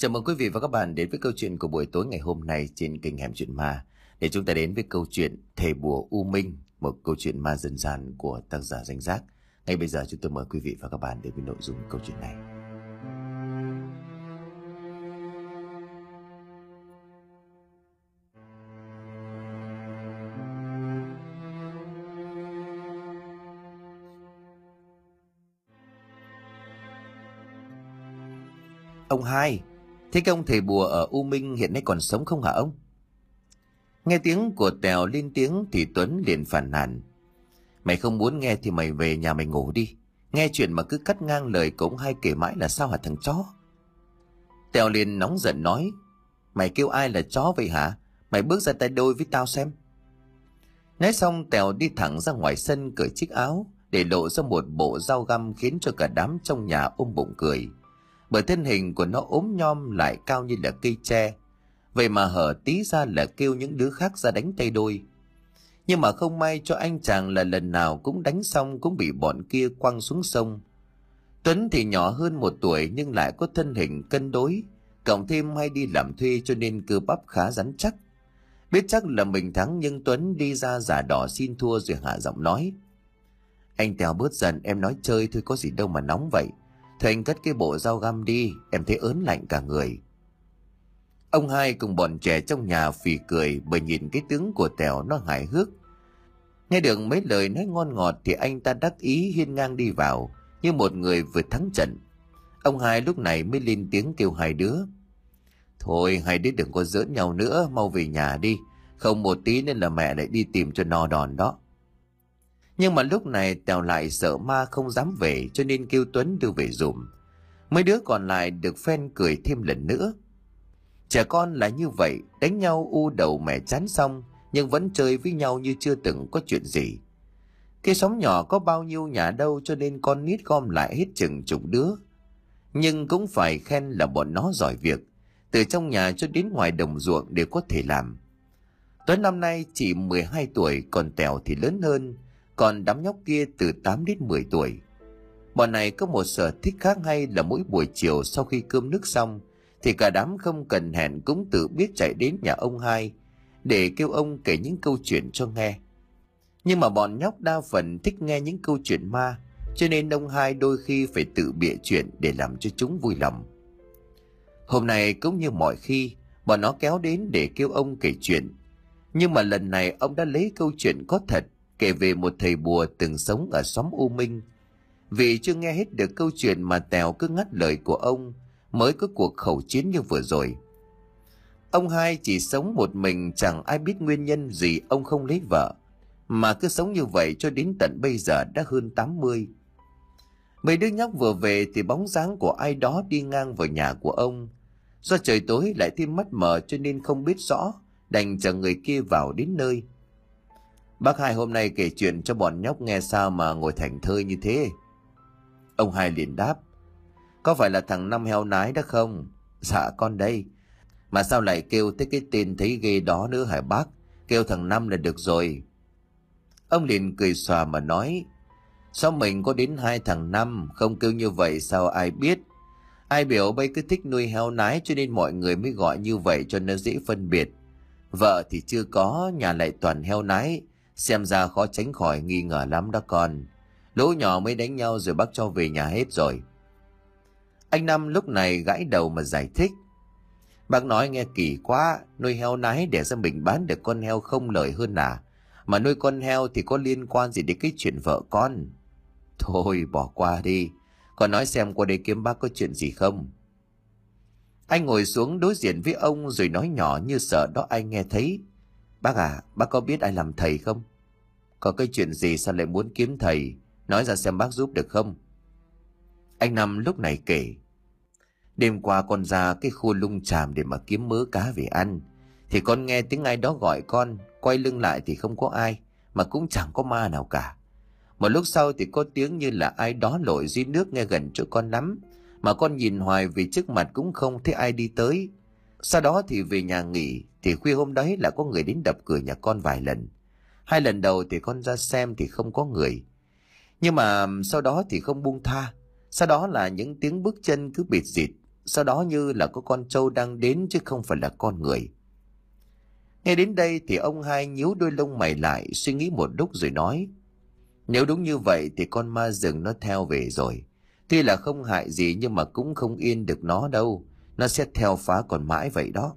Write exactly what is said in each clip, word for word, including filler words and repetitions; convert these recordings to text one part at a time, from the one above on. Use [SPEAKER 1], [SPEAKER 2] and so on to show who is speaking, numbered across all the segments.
[SPEAKER 1] Chào mừng quý vị và các bạn đến với câu chuyện của buổi tối ngày hôm nay trên kênh Hẻm Chuyện Ma, để chúng ta đến với câu chuyện Thầy Bùa U Minh, một câu chuyện ma dân gian của tác giả Danh Giác. Ngay bây giờ chúng tôi mời quý vị và các bạn đến với nội dung câu chuyện này. Ông hai, thế cái ông thầy bùa ở U Minh hiện nay còn sống không hả ông? Nghe tiếng của Tèo lên tiếng thì Tuấn liền phàn nàn. Mày không muốn nghe thì mày về nhà mày ngủ đi. Nghe chuyện mà cứ cắt ngang lời của ông hai kể mãi là sao hả thằng chó? Tèo liền nóng giận nói. Mày kêu ai là chó vậy hả? Mày bước ra tay đôi với tao xem. Nói xong Tèo đi thẳng ra ngoài sân cởi chiếc áo, để lộ ra một bộ dao găm khiến cho cả đám trong nhà ôm bụng cười. Bởi thân hình của nó ốm nhom lại cao như là cây tre, vậy mà hở tí ra là kêu những đứa khác ra đánh tay đôi. Nhưng mà không may cho anh chàng là lần nào cũng đánh xong cũng bị bọn kia quăng xuống sông. Tuấn thì nhỏ hơn một tuổi nhưng lại có thân hình cân đối, cộng thêm hay đi làm thuê cho nên cơ bắp khá rắn chắc. Biết chắc là mình thắng nhưng Tuấn đi ra giả đỏ xin thua rồi hạ giọng nói. Anh Tèo bớt giận, em nói chơi thôi có gì đâu mà nóng vậy. Thôi anh cất cái bộ dao găm đi, em thấy ớn lạnh cả người. Ông hai cùng bọn trẻ trong nhà phì cười bởi nhìn cái tướng của Tèo nó hài hước. Nghe được mấy lời nói ngon ngọt thì anh ta đắc ý hiên ngang đi vào như một người vừa thắng trận. Ông hai lúc này mới lên tiếng kêu hai đứa. Thôi hai đứa đừng có giỡn nhau nữa, mau về nhà đi. Không một tí nên là mẹ lại đi tìm cho no đòn đó. Nhưng mà lúc này Tèo lại sợ ma không dám về cho nên kêu Tuấn đưa về dùm. Mấy đứa còn lại được phen cười thêm lần nữa. Trẻ con là như vậy, đánh nhau u đầu mẹ chán xong nhưng vẫn chơi với nhau như chưa từng có chuyện gì. Cái xóm nhỏ có bao nhiêu nhà đâu cho nên con nít gom lại hết chừng chục đứa. Nhưng cũng phải khen là bọn nó giỏi việc, từ trong nhà cho đến ngoài đồng ruộng đều có thể làm. Tuấn năm nay chỉ mười hai tuổi, còn Tèo thì lớn hơn, còn đám nhóc kia từ tám đến mười tuổi. Bọn này có một sở thích khác hay là mỗi buổi chiều sau khi cơm nước xong thì cả đám không cần hẹn cũng tự biết chạy đến nhà ông hai để kêu ông kể những câu chuyện cho nghe. Nhưng mà bọn nhóc đa phần thích nghe những câu chuyện ma, cho nên ông hai đôi khi phải tự bịa chuyện để làm cho chúng vui lòng. Hôm nay cũng như mọi khi, bọn nó kéo đến để kêu ông kể chuyện. Nhưng mà lần này ông đã lấy câu chuyện có thật kể về một thầy bùa từng sống ở xóm U Minh. Vì chưa nghe hết được câu chuyện mà Tèo cứ ngắt lời của ông mới có cuộc khẩu chiến như vừa rồi. Ông hai chỉ sống một mình, chẳng ai biết nguyên nhân gì ông không lấy vợ, mà cứ sống như vậy cho đến tận bây giờ đã hơn tám mươi. Mấy đứa nhóc vừa về thì bóng dáng của ai đó đi ngang vào nhà của ông. Do trời tối lại thêm mắt mờ cho nên không biết rõ, đành chờ người kia vào đến nơi. Bác hai hôm nay kể chuyện cho bọn nhóc nghe sao mà ngồi thành thơi như thế? Ông hai liền đáp. Có phải là thằng Năm heo nái đó không? Dạ con đây. Mà sao lại kêu tới cái tên thấy ghê đó nữa hả bác? Kêu thằng Năm là được rồi. Ông liền cười xòa mà nói. Sao mình có đến hai thằng Năm, không kêu như vậy sao ai biết? Ai biểu bây cứ thích nuôi heo nái cho nên mọi người mới gọi như vậy cho nó dễ phân biệt. Vợ thì chưa có, nhà lại toàn heo nái, xem ra khó tránh khỏi nghi ngờ lắm đó con. Lũ nhỏ mới đánh nhau rồi bác cho về nhà hết rồi. Anh Năm lúc này gãi đầu mà giải thích. Bác nói nghe kỳ quá, nuôi heo nái để ra mình bán được con heo không lời hơn à? Mà nuôi con heo thì có liên quan gì đến cái chuyện vợ con? Thôi bỏ qua đi, con nói xem qua đây kiếm bác có chuyện gì không? Anh ngồi xuống đối diện với ông rồi nói nhỏ như sợ đó ai nghe thấy. Bác à, bác có biết ai làm thầy không? Có cái chuyện gì sao lại muốn kiếm thầy? Nói ra xem bác giúp được không? Anh Năm lúc này kể. Đêm qua con ra cái khu Lung Tràm để mà kiếm mớ cá về ăn. Thì con nghe tiếng ai đó gọi con, quay lưng lại thì không có ai, mà cũng chẳng có ma nào cả. Một lúc sau thì có tiếng như là ai đó lội dưới nước nghe gần chỗ con lắm, mà con nhìn hoài vì trước mặt cũng không thấy ai đi tới. Sau đó thì về nhà nghỉ, thì khuya hôm đấy là có người đến đập cửa nhà con vài lần. Hai lần đầu thì con ra xem thì không có người, nhưng mà sau đó thì không buông tha. Sau đó là những tiếng bước chân cứ bịt rịt, sau đó như là có con trâu đang đến chứ không phải là con người. Nghe đến đây thì ông hai nhíu đôi lông mày lại, suy nghĩ một lúc rồi nói: Nếu đúng như vậy thì con ma rừng nó theo về rồi. Tuy là không hại gì nhưng mà cũng không yên được nó đâu. Nó sẽ theo phá còn mãi vậy đó.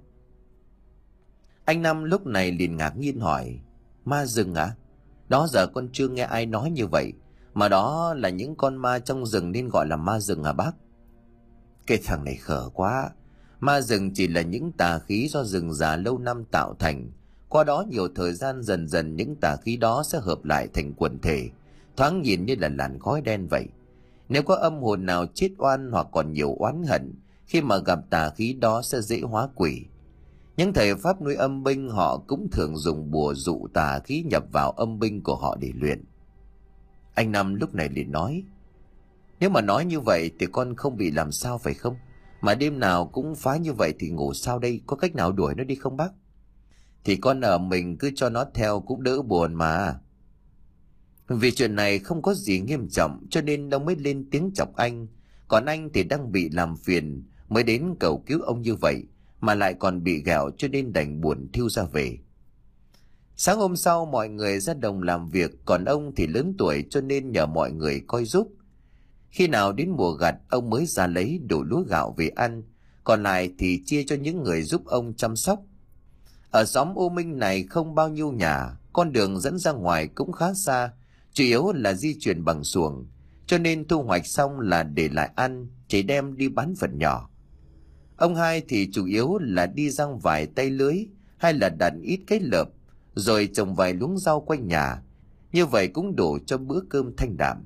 [SPEAKER 1] Anh Năm lúc này liền ngạc nhiên hỏi: Ma rừng à? Đó giờ con chưa nghe ai nói như vậy. Mà đó là những con ma trong rừng nên gọi là ma rừng à bác? Cái thằng này khờ quá. Ma rừng chỉ là những tà khí do rừng già lâu năm tạo thành. Qua đó nhiều thời gian dần dần những tà khí đó sẽ hợp lại thành quần thể, thoáng nhìn như là làn khói đen vậy. Nếu có âm hồn nào chết oan hoặc còn nhiều oán hận, khi mà gặp tà khí đó sẽ dễ hóa quỷ. Những thầy pháp nuôi âm binh họ cũng thường dùng bùa dụ tà khí nhập vào âm binh của họ để luyện. Anh Năm lúc này liền nói: Nếu mà nói như vậy thì con không bị làm sao phải không? Mà đêm nào cũng phá như vậy thì ngủ sao đây? Có cách nào đuổi nó đi không bác? Thì con ở mình cứ cho nó theo cũng đỡ buồn mà. Vì chuyện này không có gì nghiêm trọng cho nên nó mới lên tiếng chọc anh. Còn anh thì đang bị làm phiền mới đến cầu cứu ông như vậy, mà lại còn bị ghẹo cho nên đành buồn thiêu ra về. Sáng hôm sau mọi người ra đồng làm việc, còn ông thì lớn tuổi cho nên nhờ mọi người coi giúp. Khi nào đến mùa gặt ông mới ra lấy đủ lúa gạo về ăn, còn lại thì chia cho những người giúp ông chăm sóc. Ở xóm U Minh này không bao nhiêu nhà, con đường dẫn ra ngoài cũng khá xa, chủ yếu là di chuyển bằng xuồng, cho nên thu hoạch xong là để lại ăn, chỉ đem đi bán phần nhỏ. Ông hai thì chủ yếu là đi giăng vài tay lưới hay là đặt ít cái lợp, rồi trồng vài luống rau quanh nhà, như vậy cũng đủ cho bữa cơm thanh đạm.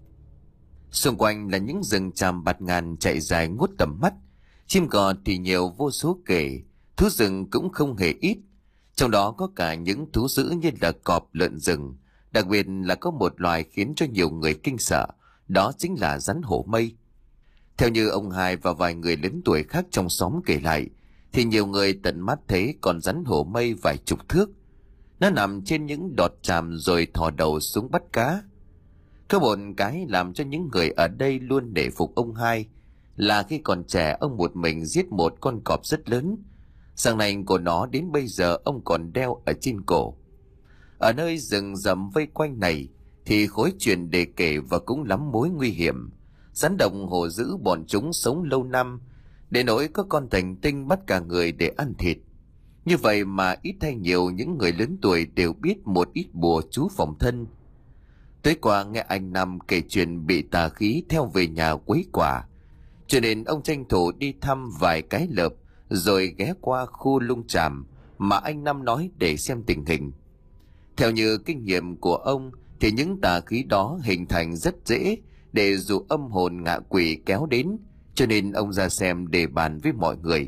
[SPEAKER 1] Xung quanh là những rừng tràm bạt ngàn chạy dài ngút tầm mắt, chim cò thì nhiều vô số kể, thú rừng cũng không hề ít, trong đó có cả những thú dữ như là cọp, lợn rừng. Đặc biệt là có một loài khiến cho nhiều người kinh sợ, đó chính là rắn hổ mây. Theo như ông hai và vài người lớn tuổi khác trong xóm kể lại, thì nhiều người tận mắt thấy con rắn hổ mây vài chục thước. Nó nằm trên những đọt tràm rồi thò đầu xuống bắt cá. Có một cái làm cho những người ở đây luôn nể phục ông hai là khi còn trẻ ông một mình giết một con cọp rất lớn. Răng nanh của nó đến bây giờ ông còn đeo ở trên cổ. Ở nơi rừng rậm vây quanh này thì khối chuyện để kể và cũng lắm mối nguy hiểm. Rắn độc hổ dữ bọn chúng sống lâu năm, để nỗi có con thành tinh bắt cả người để ăn thịt. Như vậy mà ít hay nhiều những người lớn tuổi đều biết một ít bùa chú phòng thân. Tối qua nghe anh Năm kể chuyện bị tà khí theo về nhà quấy quả, cho nên ông tranh thủ đi thăm vài cái lợp rồi ghé qua khu lung tràm mà anh Năm nói để xem tình hình. Theo như kinh nghiệm của ông thì những tà khí đó hình thành rất dễ để dụ âm hồn ngạ quỷ kéo đến, cho nên ông ra xem để bàn với mọi người.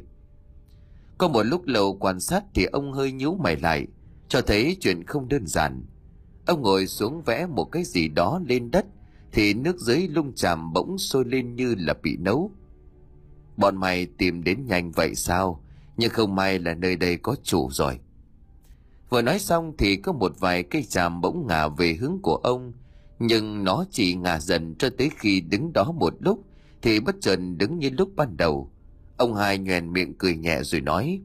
[SPEAKER 1] Có một lúc lâu quan sát thì ông hơi nhíu mày lại, cho thấy chuyện không đơn giản. Ông ngồi xuống vẽ một cái gì đó lên đất thì nước dưới lung tràm bỗng sôi lên như là bị nấu. Bọn mày tìm đến nhanh vậy sao? Nhưng không may là nơi đây có chủ rồi. Vừa nói xong thì có một vài cây tràm bỗng ngả về hướng của ông, nhưng nó chỉ ngả dần cho tới khi đứng đó một lúc thì bất chợt đứng như lúc ban đầu. Ông hai nhoẻn miệng cười nhẹ rồi nói: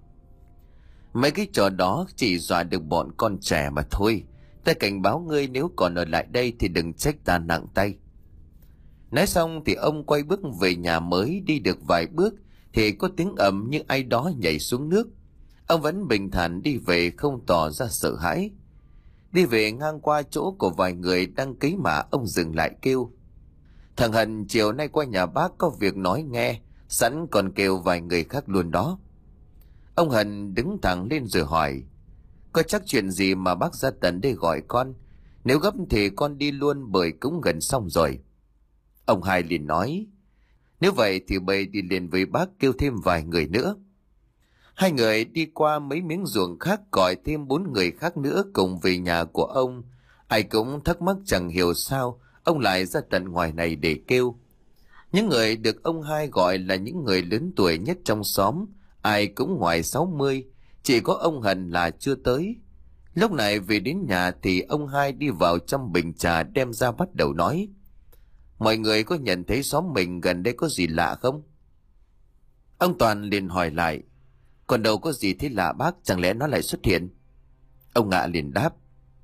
[SPEAKER 1] Mấy cái trò đó chỉ dọa được bọn con trẻ mà thôi. Ta cảnh báo ngươi nếu còn ở lại đây thì đừng trách ta nặng tay. Nói xong thì ông quay bước về nhà. Mới đi được vài bước thì có tiếng ầm như ai đó nhảy xuống nước. Ông vẫn bình thản đi về, không tỏ ra sợ hãi. Đi về ngang qua chỗ của vài người đang cấy mả, ông dừng lại kêu: Thằng Hân chiều nay qua nhà bác có việc nói nghe, sẵn còn kêu vài người khác luôn đó. Ông Hân đứng thẳng lên rồi hỏi: Có chắc chuyện gì mà bác ra tận đây gọi con? Nếu gấp thì con đi luôn bởi cũng gần xong rồi. Ông hai liền nói: Nếu vậy thì bây đi liền với bác kêu thêm vài người nữa. Hai người đi qua mấy miếng ruộng khác gọi thêm bốn người khác nữa cùng về nhà của ông. Ai cũng thắc mắc chẳng hiểu sao ông lại ra tận ngoài này để kêu. Những người được ông hai gọi là những người lớn tuổi nhất trong xóm, ai cũng ngoài sáu mươi, chỉ có ông Hần là chưa tới. Lúc này về đến nhà thì ông hai đi vào trong bình trà đem ra bắt đầu nói: Mọi người có nhận thấy xóm mình gần đây có gì lạ không? Ông Toàn liền hỏi lại: Còn đâu có gì thế lạ bác, chẳng lẽ nó lại xuất hiện? Ông Ngạ liền đáp: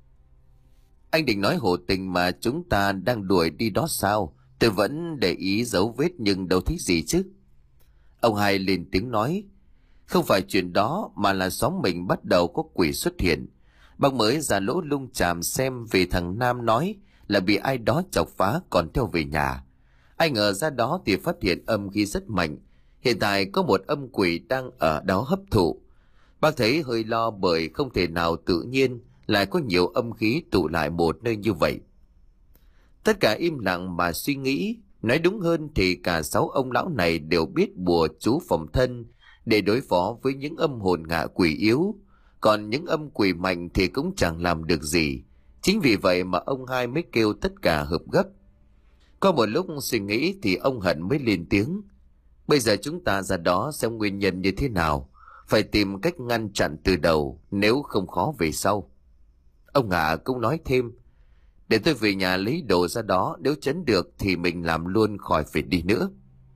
[SPEAKER 1] Anh định nói hồ tình mà chúng ta đang đuổi đi đó sao? Tôi vẫn để ý dấu vết nhưng đâu thấy gì chứ. Ông Hai lên tiếng nói: Không phải chuyện đó, mà là xóm mình bắt đầu có quỷ xuất hiện. Bác mới ra lỗ lung chàm xem, vì thằng Nam nói là bị ai đó chọc phá còn theo về nhà. Ai ngờ ra đó thì phát hiện âm khí rất mạnh. Hiện tại có một âm quỷ đang ở đó hấp thụ. Bác thấy hơi lo, bởi không thể nào tự nhiên lại có nhiều âm khí tụ lại một nơi như vậy. Tất cả im lặng mà suy nghĩ. Nói đúng hơn thì cả sáu ông lão này đều biết bùa chú phòng thân để đối phó với những âm hồn ngạ quỷ yếu. Còn những âm quỷ mạnh thì cũng chẳng làm được gì. Chính vì vậy mà ông Hai mới kêu tất cả hợp gấp. Có một lúc suy nghĩ thì ông Hận mới lên tiếng: Bây giờ chúng ta ra đó xem nguyên nhân như thế nào. Phải tìm cách ngăn chặn từ đầu, nếu không khó về sau. Ông Ngạ cũng nói thêm: Để tôi về nhà lấy đồ ra đó, nếu trấn được thì mình làm luôn, khỏi phải đi nữa.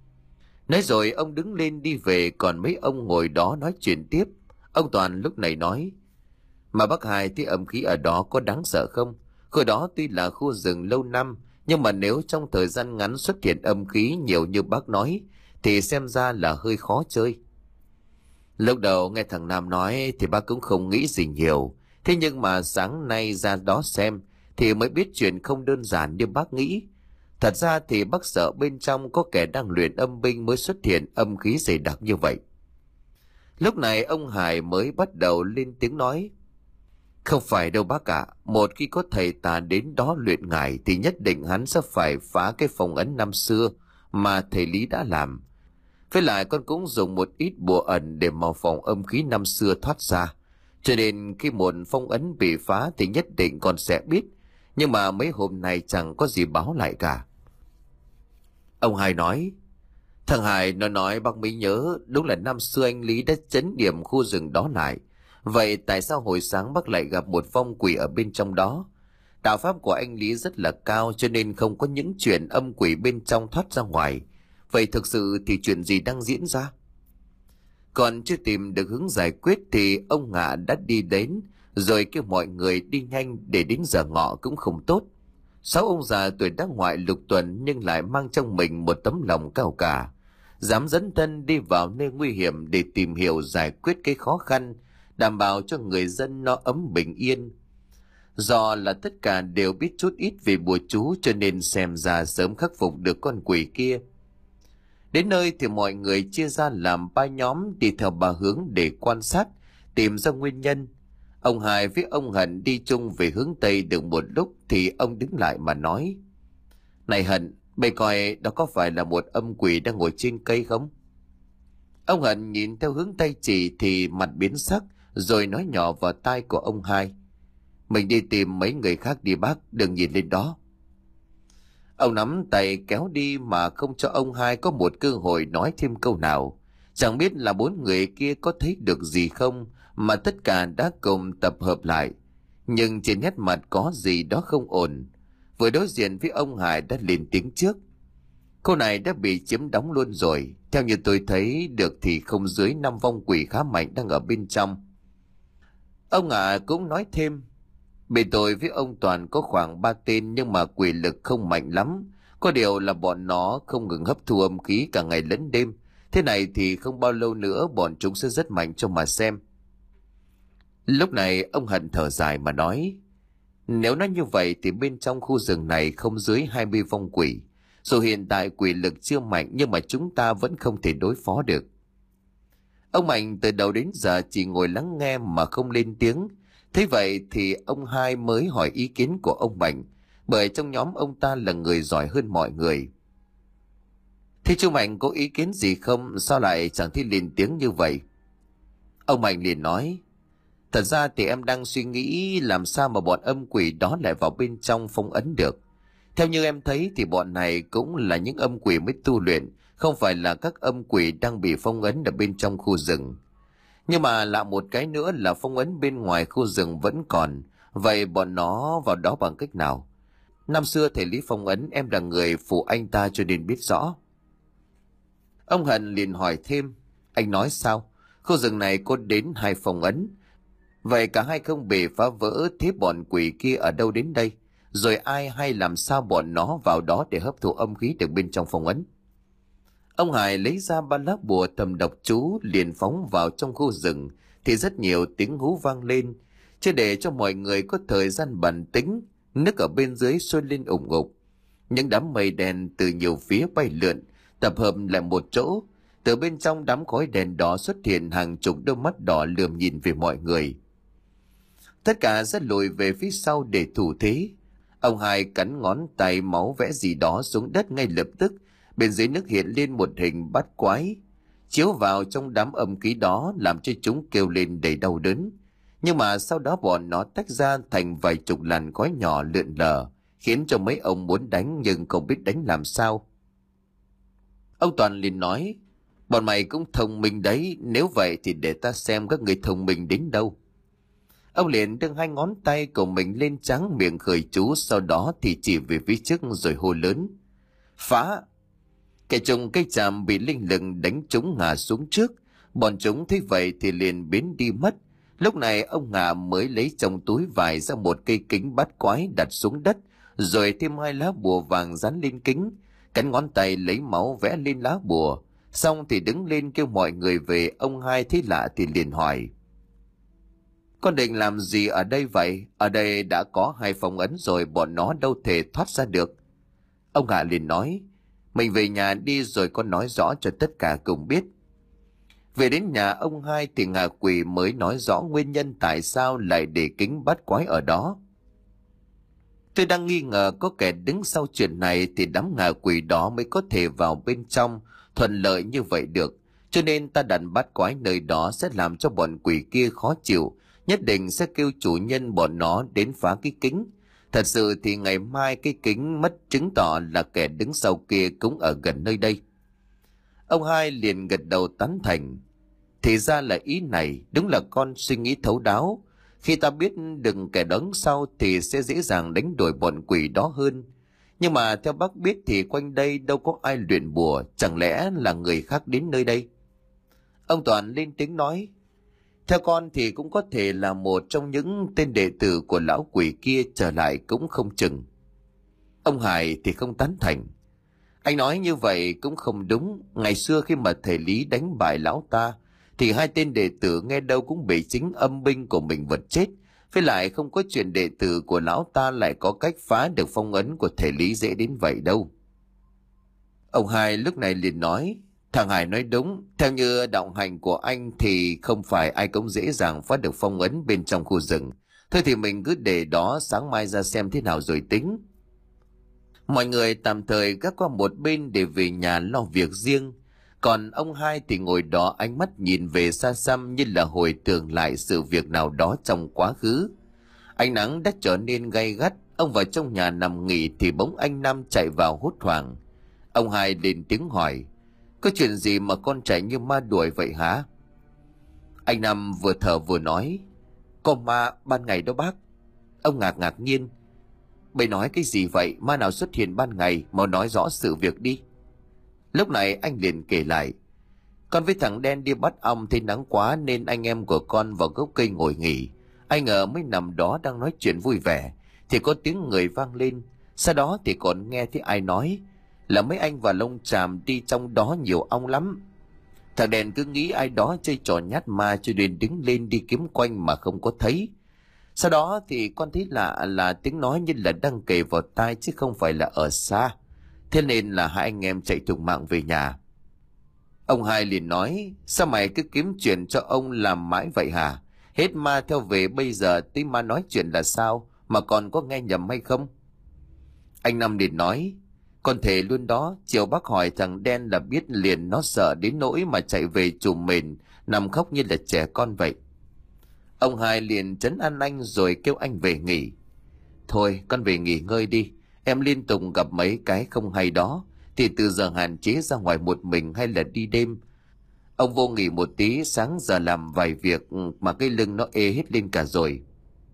[SPEAKER 1] Nói rồi ông đứng lên đi về, còn mấy ông ngồi đó nói chuyện tiếp. Ông Toàn lúc này nói: Mà bác Hai, thấy âm khí ở đó có đáng sợ không? Khu đó tuy là khu rừng lâu năm, nhưng mà nếu trong thời gian ngắn xuất hiện âm khí nhiều như bác nói thì xem ra là hơi khó chơi. Lúc đầu nghe thằng Nam nói thì bác cũng không nghĩ gì nhiều. Thế nhưng mà sáng nay ra đó xem thì mới biết chuyện không đơn giản như bác nghĩ. Thật ra thì bác sợ bên trong có kẻ đang luyện âm binh mới xuất hiện âm khí dày đặc như vậy. Lúc này ông Hải mới bắt đầu lên tiếng nói: Không phải đâu bác ạ. Một khi có thầy tà đến đó luyện ngải thì nhất định hắn sẽ phải phá cái phong ấn năm xưa mà thầy Lý đã làm. Với lại con cũng dùng một ít bùa ẩn để mò phòng âm khí năm xưa thoát ra. Cho nên khi một phong ấn bị phá thì nhất định con sẽ biết. Nhưng mà mấy hôm nay chẳng có gì báo lại cả. Ông Hai nói: Thằng Hải nó nói bác mới nhớ, đúng là năm xưa anh Lý đã trấn điểm khu rừng đó lại. Vậy tại sao hồi sáng bác lại gặp một vong quỷ ở bên trong đó? Đạo pháp của anh Lý rất là cao, cho nên không có những chuyện âm quỷ bên trong thoát ra ngoài. Vậy thực sự thì chuyện gì đang diễn ra? Còn chưa tìm được hướng giải quyết thì ông Ngạ đã đi đến, rồi kêu mọi người đi nhanh, để đến giờ ngọ cũng không tốt. Sáu ông già tuổi đã ngoại lục tuần nhưng lại mang trong mình một tấm lòng cao cả, dám dấn thân đi vào nơi nguy hiểm để tìm hiểu giải quyết cái khó khăn, đảm bảo cho người dân no ấm bình yên. Do là tất cả đều biết chút ít về bùa chú, cho nên xem ra sớm khắc phục được con quỷ kia. Đến nơi thì mọi người chia ra làm ba nhóm, đi theo ba hướng để quan sát, tìm ra nguyên nhân. Ông Hải với ông Hận đi chung về hướng Tây được một lúc thì ông đứng lại mà nói: Này Hận, mày coi đó có phải là một âm quỷ đang ngồi trên cây không? Ông Hận nhìn theo hướng Tây chỉ thì mặt biến sắc, rồi nói nhỏ vào tai của ông Hai: Mình đi tìm mấy người khác đi bác, đừng nhìn lên đó. Ông nắm tay kéo đi mà không cho ông Hai có một cơ hội nói thêm câu nào. Chẳng biết là bốn người kia có thấy được gì không mà tất cả đã cùng tập hợp lại. Nhưng trên nét mặt có gì đó không ổn. Vừa đối diện với ông Hải đã lên tiếng trước: Cô này đã bị chiếm đóng luôn rồi. Theo như tôi thấy được thì không dưới năm vong quỷ khá mạnh đang ở bên trong. Ông Ngạ cũng nói thêm: Bên tôi với ông Toàn có khoảng ba tên, nhưng mà quỷ lực không mạnh lắm. Có điều là bọn nó không ngừng hấp thu âm khí cả ngày lẫn đêm. Thế này thì không bao lâu nữa bọn chúng sẽ rất mạnh cho mà xem. Lúc này ông Hận thở dài mà nói: Nếu nói như vậy thì bên trong khu rừng này không dưới hai mươi vong quỷ. Dù hiện tại quỷ lực chưa mạnh nhưng mà chúng ta vẫn không thể đối phó được. Ông Mạnh từ đầu đến giờ chỉ ngồi lắng nghe mà không lên tiếng. Thế vậy thì ông Hai mới hỏi ý kiến của ông Mạnh, bởi trong nhóm ông ta là người giỏi hơn mọi người. Thế chú Mạnh có ý kiến gì không? Sao lại chẳng thấy lên tiếng như vậy? Ông Mạnh liền nói: Thật ra thì em đang suy nghĩ làm sao mà bọn âm quỷ đó lại vào bên trong phong ấn được. Theo như em thấy thì bọn này cũng là những âm quỷ mới tu luyện, không phải là các âm quỷ đang bị phong ấn ở bên trong khu rừng. Nhưng mà lạ một cái nữa là phong ấn bên ngoài khu rừng vẫn còn. Vậy bọn nó vào đó bằng cách nào? Năm xưa thầy Lý phong ấn, em là người phụ anh ta cho nên biết rõ. Ông Hận liền hỏi thêm: Anh nói sao? Khu rừng này có đến hai phong ấn. Vậy cả hai không bị phá vỡ, thế bọn quỷ kia ở đâu đến đây? Rồi ai hay làm sao bọn nó vào đó để hấp thụ âm khí được bên trong phong ấn? Ông Hải lấy ra ba lá bùa thầm đọc chú, liền phóng vào trong khu rừng, thì rất nhiều tiếng hú vang lên. Chứ để cho mọi người có thời gian bình tĩnh, nước ở bên dưới sôi lên ủng ục. Những đám mây đen từ nhiều phía bay lượn, tập hợp lại một chỗ. Từ bên trong đám khói đèn đỏ xuất hiện hàng chục đôi mắt đỏ lườm nhìn về mọi người. Tất cả sẽ lùi về phía sau để thủ thế. Ông Hai cắn ngón tay, máu vẽ gì đó xuống đất ngay lập tức. Bên dưới nước hiện lên một hình bát quái, chiếu vào trong đám âm khí đó làm cho chúng kêu lên đầy đau đớn. Nhưng mà sau đó bọn nó tách ra thành vài chục làn khói nhỏ lượn lờ, khiến cho mấy ông muốn đánh nhưng không biết đánh làm sao. Ông Toàn liền nói, bọn mày cũng thông minh đấy, nếu vậy thì để ta xem các người thông minh đến đâu. Ông liền đưa hai ngón tay của mình lên trắng miệng khởi chú, sau đó thì chỉ về phía trước rồi hô lớn, phá. Kẻ trùng cây chàm bị linh lực đánh trúng ngã xuống trước. Bọn chúng thấy vậy thì liền biến đi mất. Lúc này ông Ngà mới lấy trong túi vải ra một cây kính bát quái đặt xuống đất, rồi thêm hai lá bùa vàng dán lên kính, cắn ngón tay lấy máu vẽ lên lá bùa. Xong thì đứng lên kêu mọi người về. Ông Hai thấy lạ thì liền hỏi, con định làm gì ở đây vậy? Ở đây đã có hai phong ấn rồi, bọn nó đâu thể thoát ra được. Ông Ngà liền nói, mình về nhà đi rồi con nói rõ cho tất cả cùng biết. Về đến nhà ông Hai thì ngạ quỷ mới nói rõ nguyên nhân tại sao lại để kính bát quái ở đó. Tôi đang nghi ngờ có kẻ đứng sau chuyện này thì đám ngạ quỷ đó mới có thể vào bên trong thuận lợi như vậy được. Cho nên ta đặt bát quái nơi đó sẽ làm cho bọn quỷ kia khó chịu, nhất định sẽ kêu chủ nhân bọn nó đến phá cái kính. Thật sự thì ngày mai cái kính mất chứng tỏ là kẻ đứng sau kia cũng ở gần nơi đây. Ông Hai liền gật đầu tán thành. Thì ra là ý này, đúng là con suy nghĩ thấu đáo. Khi ta biết đừng kẻ đứng sau thì sẽ dễ dàng đánh đuổi bọn quỷ đó hơn. Nhưng mà theo bác biết thì quanh đây đâu có ai luyện bùa, chẳng lẽ là người khác đến nơi đây? Ông Toàn lên tiếng nói, theo con thì cũng có thể là một trong những tên đệ tử của lão quỷ kia trở lại cũng không chừng. Ông Hải thì không tán thành. Anh nói như vậy cũng không đúng. Ngày xưa khi mà thầy Lý đánh bại lão ta thì hai tên đệ tử nghe đâu cũng bị chính âm binh của mình vật chết. Với lại không có chuyện đệ tử của lão ta lại có cách phá được phong ấn của thầy Lý dễ đến vậy đâu. Ông Hai lúc này liền nói, thằng Hải nói đúng. Theo như đạo hành của anh thì không phải ai cũng dễ dàng phá được phong ấn bên trong khu rừng. Thôi thì mình cứ để đó, sáng mai ra xem thế nào rồi tính. Mọi người tạm thời gác qua một bên để về nhà lo việc riêng. Còn ông Hai thì ngồi đó, ánh mắt nhìn về xa xăm như là hồi tưởng lại sự việc nào đó trong quá khứ. Ánh nắng đã trở nên gay gắt. Ông vào trong nhà nằm nghỉ thì bỗng anh Năm chạy vào hốt hoảng. Ông Hai lên tiếng hỏi, có chuyện gì mà con chạy như ma đuổi vậy hả? Anh Năm vừa thở vừa nói, có ma ban ngày đó bác. Ông ngạc ngạc nhiên, bày nói cái gì vậy? Ma nào xuất hiện ban ngày? Mau nói rõ sự việc đi. Lúc này anh liền kể lại, con với thằng Đen đi bắt ong thấy nắng quá nên anh em của con vào gốc cây ngồi nghỉ. Ai ngờ mới nằm đó đang nói chuyện vui vẻ thì có tiếng người vang lên. Sau đó thì còn nghe thấy ai nói là mấy anh và lông tràm đi trong đó nhiều ong lắm. Thằng Đen cứ nghĩ ai đó chơi trò nhát ma cho nên đứng lên đi kiếm quanh mà không có thấy. Sau đó thì con thấy lạ là tiếng nói như là đang kề vào tai chứ không phải là ở xa. Thế nên là hai anh em chạy thục mạng về nhà. Ông Hai liền nói, sao mày cứ kiếm chuyện cho ông làm mãi vậy hả? Hết ma theo về bây giờ tí ma nói chuyện là sao? Mà còn có nghe nhầm hay không? Anh Năm liền nói, con thề luôn đó, chiều bác hỏi thằng Đen là biết liền, nó sợ đến nỗi mà chạy về chùm mền, nằm khóc như là trẻ con vậy. Ông Hai liền trấn an anh rồi kêu anh về nghỉ. Thôi con về nghỉ ngơi đi, em liên tục gặp mấy cái không hay đó, thì từ giờ hạn chế ra ngoài một mình hay là đi đêm. Ông vô nghỉ một tí, sáng giờ làm vài việc mà cái lưng nó ê hết lên cả rồi.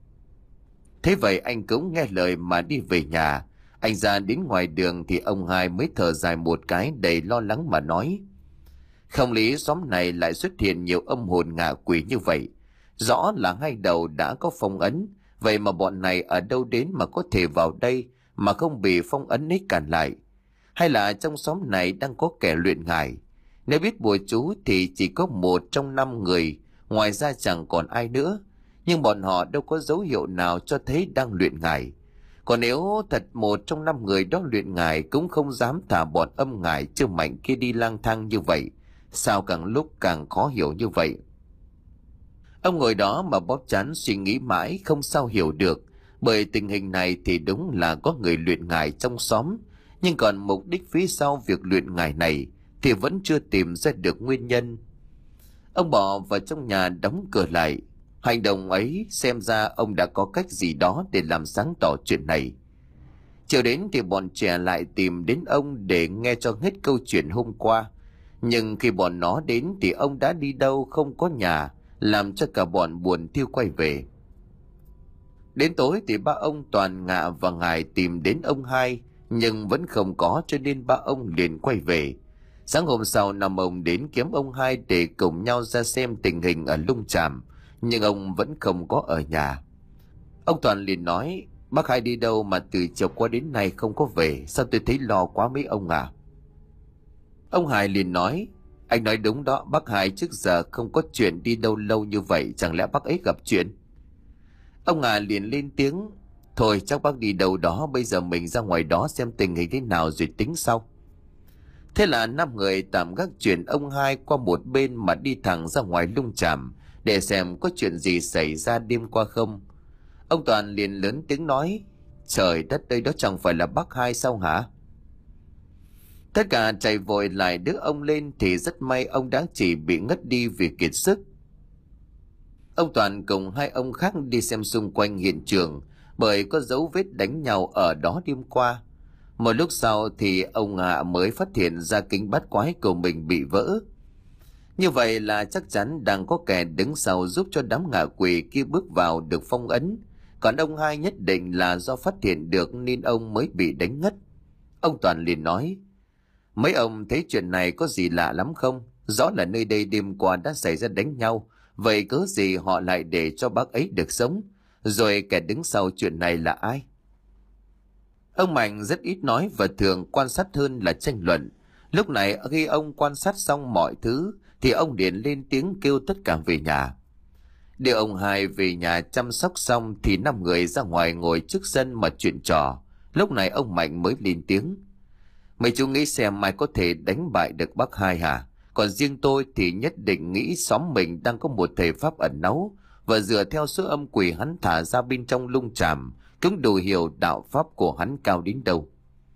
[SPEAKER 1] Thế vậy anh cũng nghe lời mà đi về nhà. Anh ra đến ngoài đường thì ông Hai mới thở dài một cái đầy lo lắng mà nói, Không lý xóm này lại xuất hiện nhiều âm hồn ngạ quỷ như vậy. Rõ là hai đầu đã có phong ấn, vậy mà bọn này ở đâu đến mà có thể vào đây mà không bị phong ấn ấy cản lại? Hay là trong xóm này đang có kẻ luyện ngải? Nếu biết bùa chú thì chỉ có một trong năm người, ngoài ra chẳng còn ai nữa. Nhưng bọn họ đâu có dấu hiệu nào cho thấy đang luyện ngải. Còn nếu thật một trong năm người đó luyện ngải, cũng không dám thả bọn âm ngải chưa mạnh kia đi lang thang như vậy. Sao càng lúc càng khó hiểu như vậy? Ông ngồi đó mà bóp trán suy nghĩ mãi không sao hiểu được. Bởi tình hình này thì đúng là có người luyện ngải trong xóm, nhưng còn mục đích phía sau việc luyện ngải này thì vẫn chưa tìm ra được nguyên nhân. Ông bỏ vào trong nhà đóng cửa lại. Hành động ấy xem ra ông đã có cách gì đó để làm sáng tỏ chuyện này. Chiều đến thì bọn trẻ lại tìm đến ông để nghe cho hết câu chuyện hôm qua. Nhưng khi bọn nó đến thì ông đã đi đâu không có nhà, làm cho cả bọn buồn thiêu quay về. Đến tối thì ba ông Toàn, Ngạ và Ngải tìm đến ông hai, nhưng vẫn không có, cho nên ba ông liền quay về. Sáng hôm sau năm ông đến kiếm ông hai để cùng nhau ra xem tình hình ở Lung Tràm, nhưng ông vẫn không có ở nhà. Ông Toàn liền nói: "Bác hai đi đâu mà từ chiều qua đến nay không có về, sao tôi thấy lo quá mấy ông à?" Ông Hải liền nói: "Anh nói đúng đó, bác Hải trước giờ không có chuyện đi đâu lâu như vậy, chẳng lẽ bác ấy gặp chuyện?" Ông Hà liền lên tiếng: "Thôi chắc bác đi đâu đó, bây giờ mình ra ngoài đó xem tình hình thế nào rồi tính sau." Thế là năm người tạm gác chuyện ông hai qua một bên mà đi thẳng ra ngoài Lung Tràm để xem có chuyện gì xảy ra đêm qua không. Ông Toàn liền lớn tiếng nói: "Trời đất ơi, đó chẳng phải là bác hai sao hả?" Tất cả chạy vội lại đỡ ông lên thì rất may ông đã chỉ bị ngất đi vì kiệt sức. Ông Toàn cùng hai ông khác đi xem xung quanh hiện trường, bởi có dấu vết đánh nhau ở đó đêm qua. Một lúc sau thì ông Hạ mới phát hiện ra kính bát quái của mình bị vỡ. Như vậy là chắc chắn đang có kẻ đứng sau giúp cho đám ngạ quỷ kia bước vào được phong ấn. Còn ông hai nhất định là do phát hiện được nên ông mới bị đánh ngất. Ông Toàn liền nói: "Mấy ông thấy chuyện này có gì lạ lắm không? Rõ là nơi đây đêm qua đã xảy ra đánh nhau, vậy cớ gì họ lại để cho bác ấy được sống? Rồi kẻ đứng sau chuyện này là ai?" Ông Mạnh rất ít nói và thường quan sát hơn là tranh luận. Lúc này khi ông quan sát xong mọi thứ thì ông liền lên tiếng kêu tất cả về nhà. Đưa ông hai về nhà chăm sóc xong thì năm người ra ngoài ngồi trước sân mà chuyện trò. Lúc này ông Mạnh mới lên tiếng: "Mấy chú nghĩ xem mai có thể đánh bại được bác hai hả? Còn riêng tôi thì nhất định nghĩ xóm mình đang có một thể pháp ẩn náu, và dựa theo số âm quỷ hắn thả ra bên trong Lung Tràm cũng đủ hiểu đạo pháp của hắn cao đến đâu."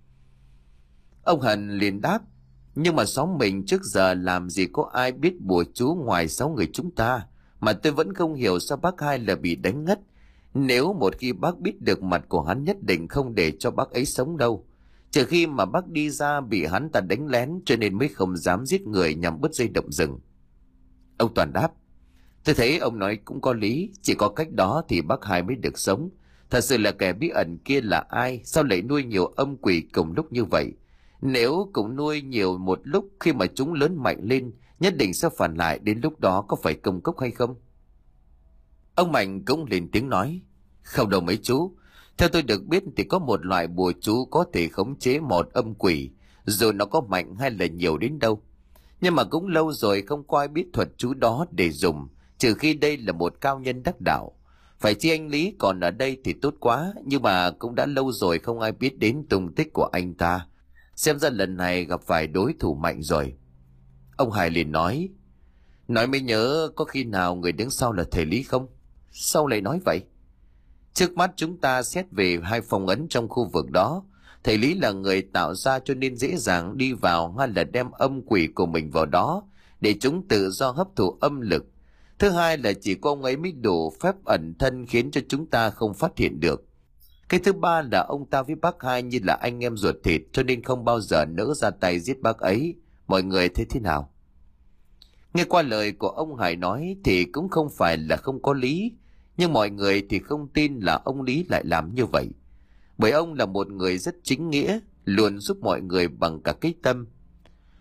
[SPEAKER 1] Ông Hần liền đáp: "Nhưng mà xóm mình trước giờ làm gì có ai biết bùa chú ngoài sáu người chúng ta, mà tôi vẫn không hiểu sao bác hai là bị đánh ngất. Nếu một khi bác biết được mặt của hắn nhất định không để cho bác ấy sống đâu. Trừ khi mà bác đi ra bị hắn ta đánh lén cho nên mới không dám giết người nhằm bứt dây động rừng." Ông Toàn đáp: "Tôi thấy ông nói cũng có lý, chỉ có cách đó thì bác hai mới được sống. Thật sự là kẻ bí ẩn kia là ai, sao lại nuôi nhiều âm quỷ cùng lúc như vậy? Nếu cũng nuôi nhiều một lúc, khi mà chúng lớn mạnh lên nhất định sẽ phản lại, đến lúc đó có phải công cốc hay không?" Ông Mạnh cũng lên tiếng nói: "Không đâu mấy chú. Theo tôi được biết thì có một loại bùa chú có thể khống chế một âm quỷ, dù nó có mạnh hay là nhiều đến đâu. Nhưng mà cũng lâu rồi không có ai biết thuật chú đó để dùng, trừ khi đây là một cao nhân đắc đạo. Phải chi anh Lý còn ở đây thì tốt quá, nhưng mà cũng đã lâu rồi không ai biết đến tung tích của anh ta. Xem ra lần này gặp phải đối thủ mạnh rồi." Ông Hải liền nói: "Nói mới nhớ, có khi nào người đứng sau là thầy Lý không? Sao lại nói vậy?" "Trước mắt chúng ta xét về hai phong ấn trong khu vực đó, thầy Lý là người tạo ra cho nên dễ dàng đi vào, hay là đem âm quỷ của mình vào đó để chúng tự do hấp thụ âm lực. Thứ hai là chỉ có ông ấy mới đủ phép ẩn thân khiến cho chúng ta không phát hiện được. Cái thứ ba là ông ta với bác hai như là anh em ruột thịt, cho nên không bao giờ nỡ ra tay giết bác ấy. Mọi người thấy thế nào?" Nghe qua lời của ông Hải nói thì cũng không phải là không có lý, nhưng mọi người thì không tin là ông Lý lại làm như vậy. Bởi ông là một người rất chính nghĩa, luôn giúp mọi người bằng cả cái tâm.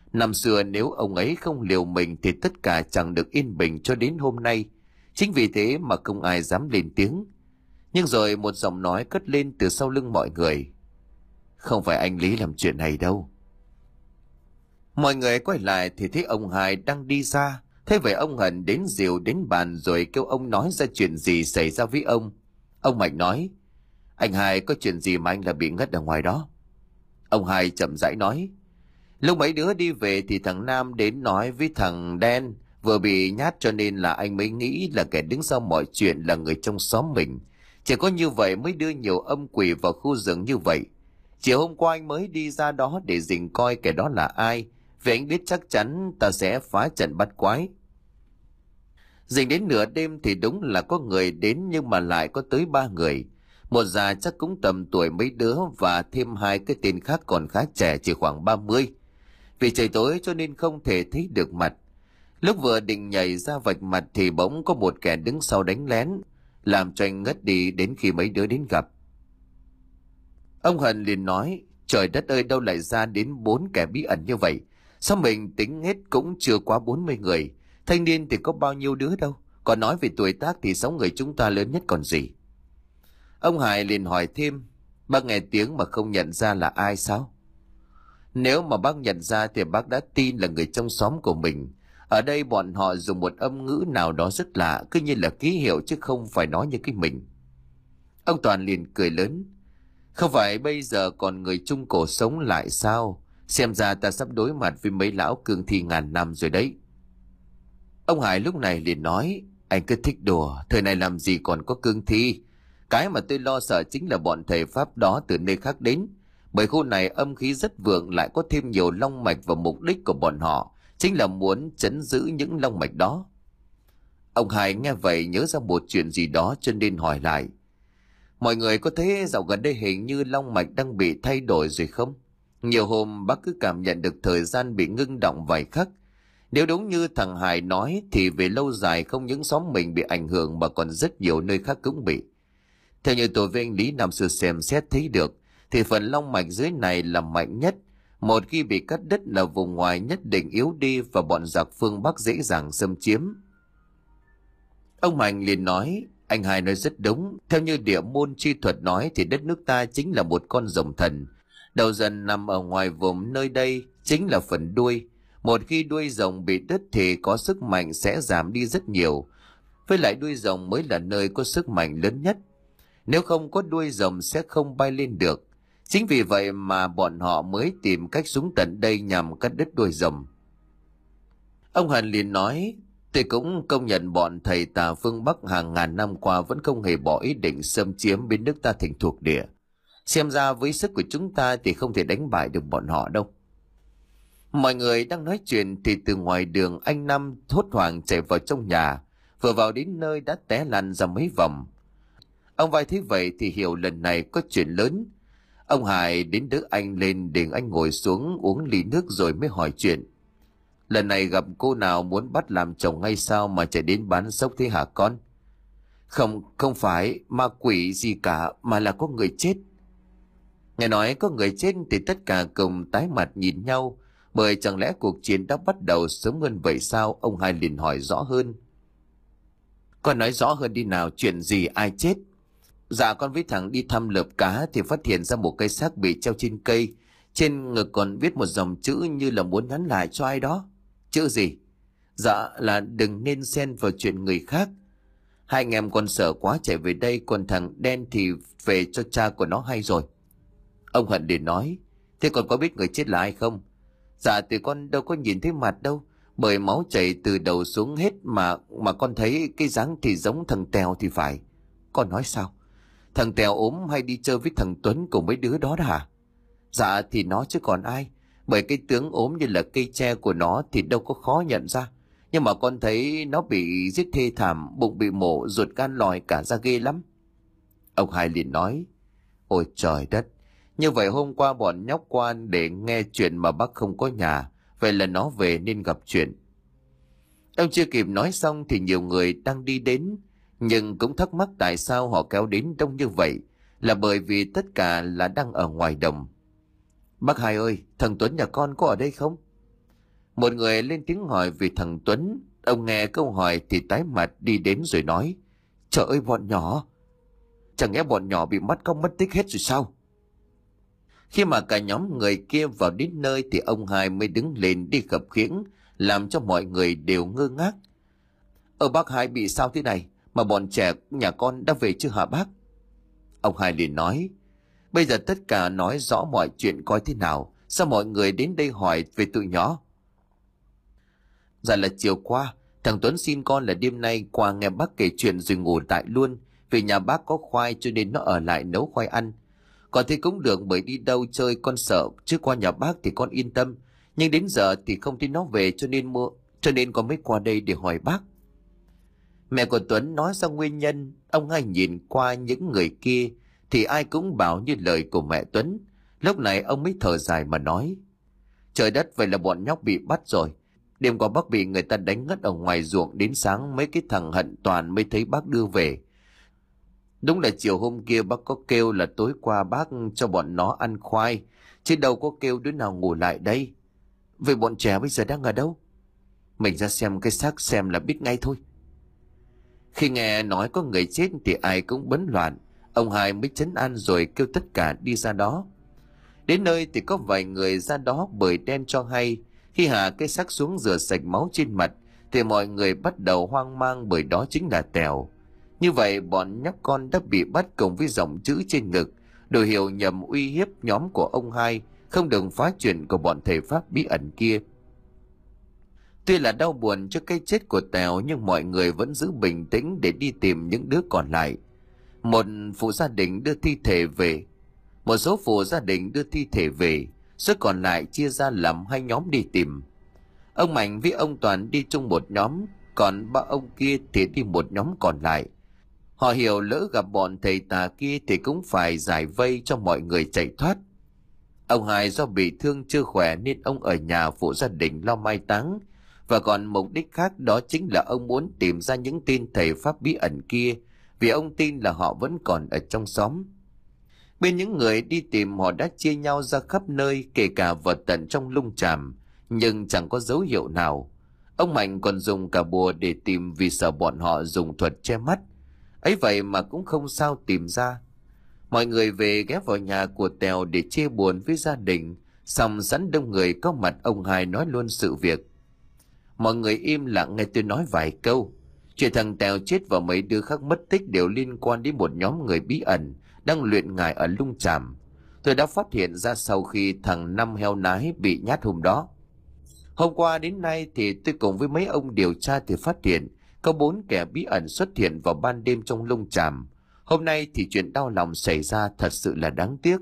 [SPEAKER 1] Năm xưa nếu ông ấy không liều mình thì tất cả chẳng được yên bình cho đến hôm nay. Chính vì thế mà không ai dám lên tiếng. Nhưng rồi một giọng nói cất lên từ sau lưng mọi người. Không phải anh Lý làm chuyện này đâu. Mọi người quay lại thì thấy ông Hai đang đi ra. Thế vậy ông Hận đến dìu đến bàn rồi kêu ông nói ra chuyện gì xảy ra với ông. Ông Mạnh nói, anh Hai có chuyện gì mà anh là bị ngất ở ngoài đó? Ông Hai chậm rãi nói, lúc mấy đứa đi về thì thằng Nam đến nói với thằng Đen vừa bị nhát, cho nên là anh mới nghĩ là kẻ đứng sau mọi chuyện là người trong xóm mình. Chỉ có như vậy mới đưa nhiều âm quỷ vào khu rừng như vậy. Chiều hôm qua anh mới đi ra đó để dình coi kẻ đó là ai, vì anh biết chắc chắn ta sẽ phá trận bắt quái. Dình đến nửa đêm thì đúng là có người đến, nhưng mà lại có tới ba người. Một già chắc cũng tầm tuổi mấy đứa và thêm hai cái tên khác còn khá trẻ, chỉ khoảng ba mươi. Vì trời tối cho nên không thể thấy được mặt. Lúc vừa định nhảy ra vạch mặt thì bỗng có một kẻ đứng sau đánh lén, làm cho anh ngất đi đến khi mấy đứa đến gặp. Ông Hận liền nói, trời đất ơi, đâu lại ra đến bốn kẻ bí ẩn như vậy? Sao mình tính hết cũng chưa quá bốn mươi người. Thanh niên thì có bao nhiêu đứa đâu. Còn nói về tuổi tác thì sáu người chúng ta lớn nhất còn gì. Ông Hải liền hỏi thêm, bác nghe tiếng mà không nhận ra là ai sao? Nếu mà bác nhận ra thì bác đã tin là người trong xóm của mình. Ở đây bọn họ dùng một âm ngữ nào đó rất lạ, cứ như là ký hiệu chứ không phải nói như cái mình. Ông Toàn liền cười lớn, không phải bây giờ còn người Trung Cổ sống lại sao? Xem ra ta sắp đối mặt với mấy lão cương thi ngàn năm rồi đấy. Ông Hải lúc này liền nói, anh cứ thích đùa, thời này làm gì còn có cương thi. Cái mà tôi lo sợ chính là bọn thầy Pháp đó từ nơi khác đến. Bởi khu này âm khí rất vượng, lại có thêm nhiều long mạch, và mục đích của bọn họ chính là muốn trấn giữ những long mạch đó. Ông Hải nghe vậy nhớ ra một chuyện gì đó cho nên hỏi lại, mọi người có thấy dạo gần đây hình như long mạch đang bị thay đổi rồi không? Nhiều hôm bác cứ cảm nhận được thời gian bị ngưng động vài khắc. Nếu đúng như thằng Hải nói thì về lâu dài không những xóm mình bị ảnh hưởng mà còn rất nhiều nơi khác cũng bị. Theo như tôi với anh Lý năm xưa xem xét thấy được thì phần long mạch dưới này là mạnh nhất. Một khi bị cắt đứt là vùng ngoài nhất định yếu đi và bọn giặc phương Bắc dễ dàng xâm chiếm. Ông Mạnh liền nói, anh Hai nói rất đúng. Theo như địa môn chi thuật nói thì đất nước ta chính là một con rồng thần. Đầu dần nằm ở ngoài vùng nơi đây chính là phần đuôi. Một khi đuôi rồng bị đứt thì có sức mạnh sẽ giảm đi rất nhiều. Với lại đuôi rồng mới là nơi có sức mạnh lớn nhất. Nếu không có đuôi rồng sẽ không bay lên được. Chính vì vậy mà bọn họ mới tìm cách xuống tận đây nhằm cắt đứt đuôi rồng. Ông Hận liền nói, tôi cũng công nhận bọn thầy tà phương Bắc hàng ngàn năm qua vẫn không hề bỏ ý định xâm chiếm bên nước ta thành thuộc địa. Xem ra với sức của chúng ta thì không thể đánh bại được bọn họ đâu. Mọi người đang nói chuyện thì từ ngoài đường anh Năm hốt hoảng chạy vào trong nhà, vừa vào đến nơi đã té lăn ra mấy vòng. Ông Vai thấy vậy thì hiểu lần này có chuyện lớn. Ông Hải đến đỡ anh lên để anh ngồi xuống uống ly nước rồi mới hỏi chuyện. Lần này gặp cô nào muốn bắt làm chồng hay sao mà chạy đến bán sốc thế hả con? Không, không phải ma quỷ gì cả, mà là có người chết. Nghe nói có người chết thì tất cả cùng tái mặt nhìn nhau, bởi chẳng lẽ cuộc chiến đã bắt đầu sớm hơn vậy sao? Ông Hai liền hỏi rõ hơn. Con nói rõ hơn đi nào, chuyện gì, ai chết? Dạ con với thằng đi thăm lợp cá thì phát hiện ra một cây xác bị treo trên cây. Trên ngực còn viết một dòng chữ như là muốn nhắn lại cho ai đó. Chữ gì? Dạ là đừng nên xen vào chuyện người khác. Hai anh em con sợ quá chạy về đây, còn thằng Đen thì về cho cha của nó hay rồi. Ông Hận liền nói, thế con có biết người chết là ai không? Dạ thì con đâu có nhìn thấy mặt đâu, bởi máu chảy từ đầu xuống hết mà mà con thấy cái dáng thì giống thằng Tèo thì phải. Con nói sao? Thằng Tèo ốm hay đi chơi với thằng Tuấn cùng mấy đứa đó đó hả? Dạ thì nó chứ còn ai, bởi cái tướng ốm như là cây tre của nó thì đâu có khó nhận ra. Nhưng mà con thấy nó bị giết thê thảm, bụng bị mổ, ruột gan lòi cả ra ghê lắm. Ông Hai liền nói, ôi trời đất, như vậy hôm qua bọn nhóc qua để nghe chuyện mà bác không có nhà, vậy là nó về nên gặp chuyện. Ông chưa kịp nói xong thì nhiều người đang đi đến, nhưng cũng thắc mắc tại sao họ kéo đến đông như vậy, là bởi vì tất cả là đang ở ngoài đồng. Bác Hai ơi, thằng Tuấn nhà con có ở đây không? Một người lên tiếng hỏi về thằng Tuấn. Ông nghe câu hỏi thì tái mặt đi đến rồi nói: Trời ơi, bọn nhỏ! Chẳng lẽ bọn nhỏ bị mất công mất tích hết rồi sao? Khi mà cả nhóm người kia vào đến nơi thì ông hai mới đứng lên đi khập khiễng, làm cho mọi người đều ngơ ngác. Ở bác hai bị sao thế này mà bọn trẻ nhà con đã về chưa hả bác? Ông hai liền nói: Bây giờ tất cả nói rõ mọi chuyện coi thế nào. Sao mọi người đến đây hỏi về tụi nhỏ? Dạ là chiều qua thằng Tuấn xin con là đêm nay qua nghe bác kể chuyện rồi ngủ tại luôn. Vì nhà bác có khoai cho nên nó ở lại nấu khoai ăn. Còn thì cũng được, bởi đi đâu chơi con sợ, chứ qua nhà bác thì con yên tâm. Nhưng đến giờ thì không thấy nó về cho nên mua cho nên con mới qua đây để hỏi bác. Mẹ của Tuấn nói ra nguyên nhân. Ông hai nhìn qua những người kia thì ai cũng bảo như lời của mẹ Tuấn. Lúc này ông mới thở dài mà nói: Trời đất, vậy là bọn nhóc bị bắt rồi. Đêm qua bác bị người ta đánh ngất ở ngoài ruộng, đến sáng mấy cái thằng Hận Toàn mới thấy bác đưa về. Đúng là chiều hôm kia bác có kêu là tối qua bác cho bọn nó ăn khoai, chứ đâu có kêu đứa nào ngủ lại đây. Vậy bọn trẻ bây giờ đang ở đâu? Mình ra xem cái xác xem là biết ngay thôi. Khi nghe nói có người chết thì ai cũng bấn loạn. Ông hai mới trấn an rồi kêu tất cả đi ra đó. Đến nơi thì có vài người ra đó bời đen cho hay. Khi hạ cái xác xuống rửa sạch máu trên mặt thì mọi người bắt đầu hoang mang, bởi đó chính là Tèo. Như vậy bọn nhóc con đã bị bắt cùng với dòng chữ trên ngực, đồ hiệu nhằm uy hiếp nhóm của ông hai không được phá chuyện của bọn thầy pháp bí ẩn kia. Tuy là đau buồn cho cái chết của Tèo, nhưng mọi người vẫn giữ bình tĩnh để đi tìm những đứa còn lại. Một phụ gia đình đưa thi thể về, một số phụ gia đình đưa thi thể về, số còn lại chia ra làm hai nhóm đi tìm. Ông Mạnh với ông Toàn đi chung một nhóm, còn ba ông kia thì đi một nhóm còn lại. Họ hiểu lỡ gặp bọn thầy tà kia thì cũng phải giải vây cho mọi người chạy thoát. Ông hai do bị thương chưa khỏe nên ông ở nhà phụ gia đình lo mai táng. Và còn mục đích khác, đó chính là ông muốn tìm ra những tên thầy pháp bí ẩn kia, vì ông tin là họ vẫn còn ở trong xóm. Bên những người đi tìm, họ đã chia nhau ra khắp nơi, kể cả vào tận trong lung tràm, nhưng chẳng có dấu hiệu nào. Ông Mạnh còn dùng cả bùa để tìm vì sợ bọn họ dùng thuật che mắt. Ấy vậy mà cũng không sao tìm ra. Mọi người về ghé vào nhà của Tèo để chia buồn với gia đình. Xong sẵn đông người có mặt, ông hai nói luôn sự việc. Mọi người im lặng nghe tôi nói vài câu. Chuyện thằng Tèo chết và mấy đứa khác mất tích đều liên quan đến một nhóm người bí ẩn đang luyện ngải ở lung tràm. Tôi đã phát hiện ra sau khi thằng Năm heo nái bị nhát hôm đó. Hôm qua đến nay thì tôi cùng với mấy ông điều tra thì phát hiện có bốn kẻ bí ẩn xuất hiện vào ban đêm trong lung tràm. Hôm nay thì chuyện đau lòng xảy ra, thật sự là đáng tiếc.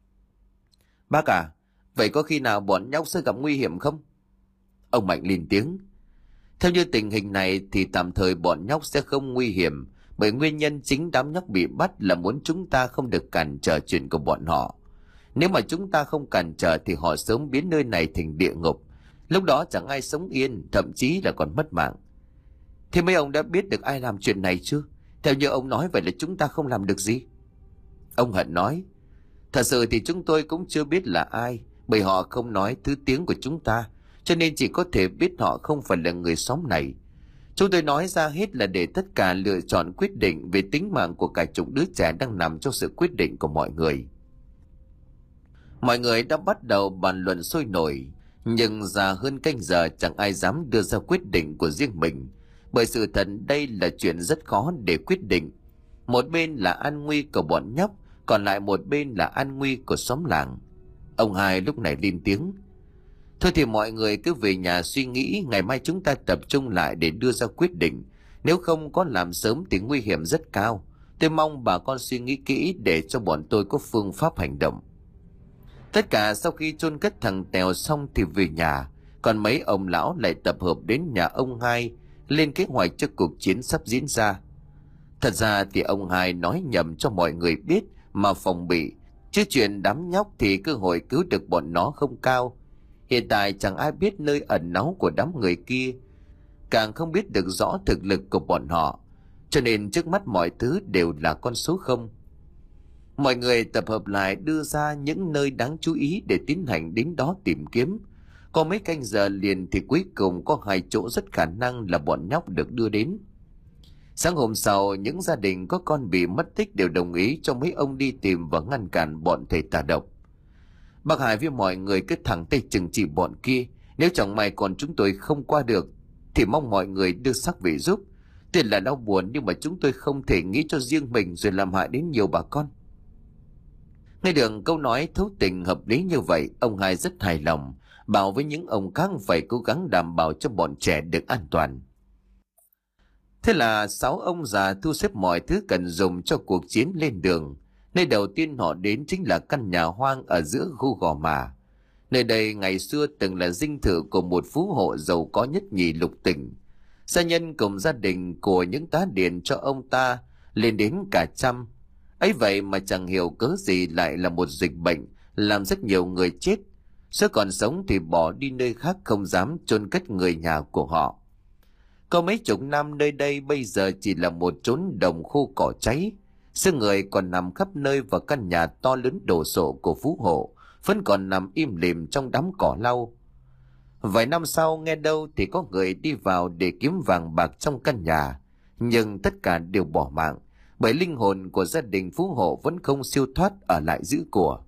[SPEAKER 1] Bác à, vậy có khi nào bọn nhóc sẽ gặp nguy hiểm không? Ông Mạnh lên tiếng. Theo như tình hình này thì tạm thời bọn nhóc sẽ không nguy hiểm, bởi nguyên nhân chính đám nhóc bị bắt là muốn chúng ta không được cản trở chuyện của bọn họ. Nếu mà chúng ta không cản trở thì họ sớm biến nơi này thành địa ngục. Lúc đó chẳng ai sống yên, thậm chí là còn mất mạng. Thế mấy ông đã biết được ai làm chuyện này chưa? Theo như ông nói vậy là chúng ta không làm được gì. Ông Hận nói. Thật sự thì chúng tôi cũng chưa biết là ai, bởi họ không nói thứ tiếng của chúng ta, cho nên chỉ có thể biết họ không phải là người xóm này. Chúng tôi nói ra hết là để tất cả lựa chọn quyết định về tính mạng của cả chục đứa trẻ đang nằm trong sự quyết định của mọi người. Mọi người đã bắt đầu bàn luận sôi nổi, nhưng già hơn canh giờ chẳng ai dám đưa ra quyết định của riêng mình, bởi sự thật đây là chuyện rất khó để quyết định. Một bên là an nguy của bọn nhóc, còn lại một bên là an nguy của xóm làng. Ông hai lúc này lên tiếng. Thôi thì mọi người cứ về nhà suy nghĩ, ngày mai chúng ta tập trung lại để đưa ra quyết định. Nếu không có làm sớm thì nguy hiểm rất cao. Tôi mong bà con suy nghĩ kỹ để cho bọn tôi có phương pháp hành động. Tất cả sau khi chôn cất thằng Tèo xong thì về nhà, còn mấy ông lão lại tập hợp đến nhà ông hai lên kế hoạch cho cuộc chiến sắp diễn ra. Thật ra thì ông hai nói nhầm cho mọi người biết mà phòng bị, chứ chuyện đám nhóc thì cơ hội cứu được bọn nó không cao. Hiện tại chẳng ai biết nơi ẩn náu của đám người kia, càng không biết được rõ thực lực của bọn họ, cho nên trước mắt mọi thứ đều là con số không. Mọi người tập hợp lại đưa ra những nơi đáng chú ý để tiến hành đến đó tìm kiếm. Có mấy canh giờ liền thì cuối cùng có hai chỗ rất khả năng là bọn nhóc được đưa đến. Sáng hôm sau, những gia đình có con bị mất tích đều đồng ý cho mấy ông đi tìm và ngăn cản bọn thầy tà độc. Bác Hải với mọi người cứ thẳng tay trừng trị bọn kia. Nếu chẳng may còn chúng tôi không qua được thì mong mọi người đưa xác về giúp. Tuy là đau buồn nhưng mà chúng tôi không thể nghĩ cho riêng mình rồi làm hại đến nhiều bà con. Nghe được câu nói thấu tình hợp lý như vậy, ông Hai rất hài lòng, bảo với những ông khác phải cố gắng đảm bảo cho bọn trẻ được an toàn. Thế là sáu ông già thu xếp mọi thứ cần dùng cho cuộc chiến lên đường. Nơi đầu tiên họ đến chính là căn nhà hoang ở giữa khu Gò Mả. Nơi đây ngày xưa từng là dinh thự của một phú hộ giàu có nhất nhì lục tỉnh. Gia nhân cùng gia đình của những tá điền cho ông ta lên đến cả trăm. Ấy vậy mà chẳng hiểu cớ gì lại là một dịch bệnh làm rất nhiều người chết. Số còn sống thì bỏ đi nơi khác không dám chôn cất người nhà của họ. Có mấy chục năm nơi đây bây giờ chỉ là một chốn đồng khô cỏ cháy. Xương người còn nằm khắp nơi và căn nhà to lớn đồ sộ của phú hộ vẫn còn nằm im lìm trong đám cỏ lau. Vài năm sau nghe đâu thì có người đi vào để kiếm vàng bạc trong căn nhà, nhưng tất cả đều bỏ mạng bởi linh hồn của gia đình phú hộ vẫn không siêu thoát ở lại giữ của.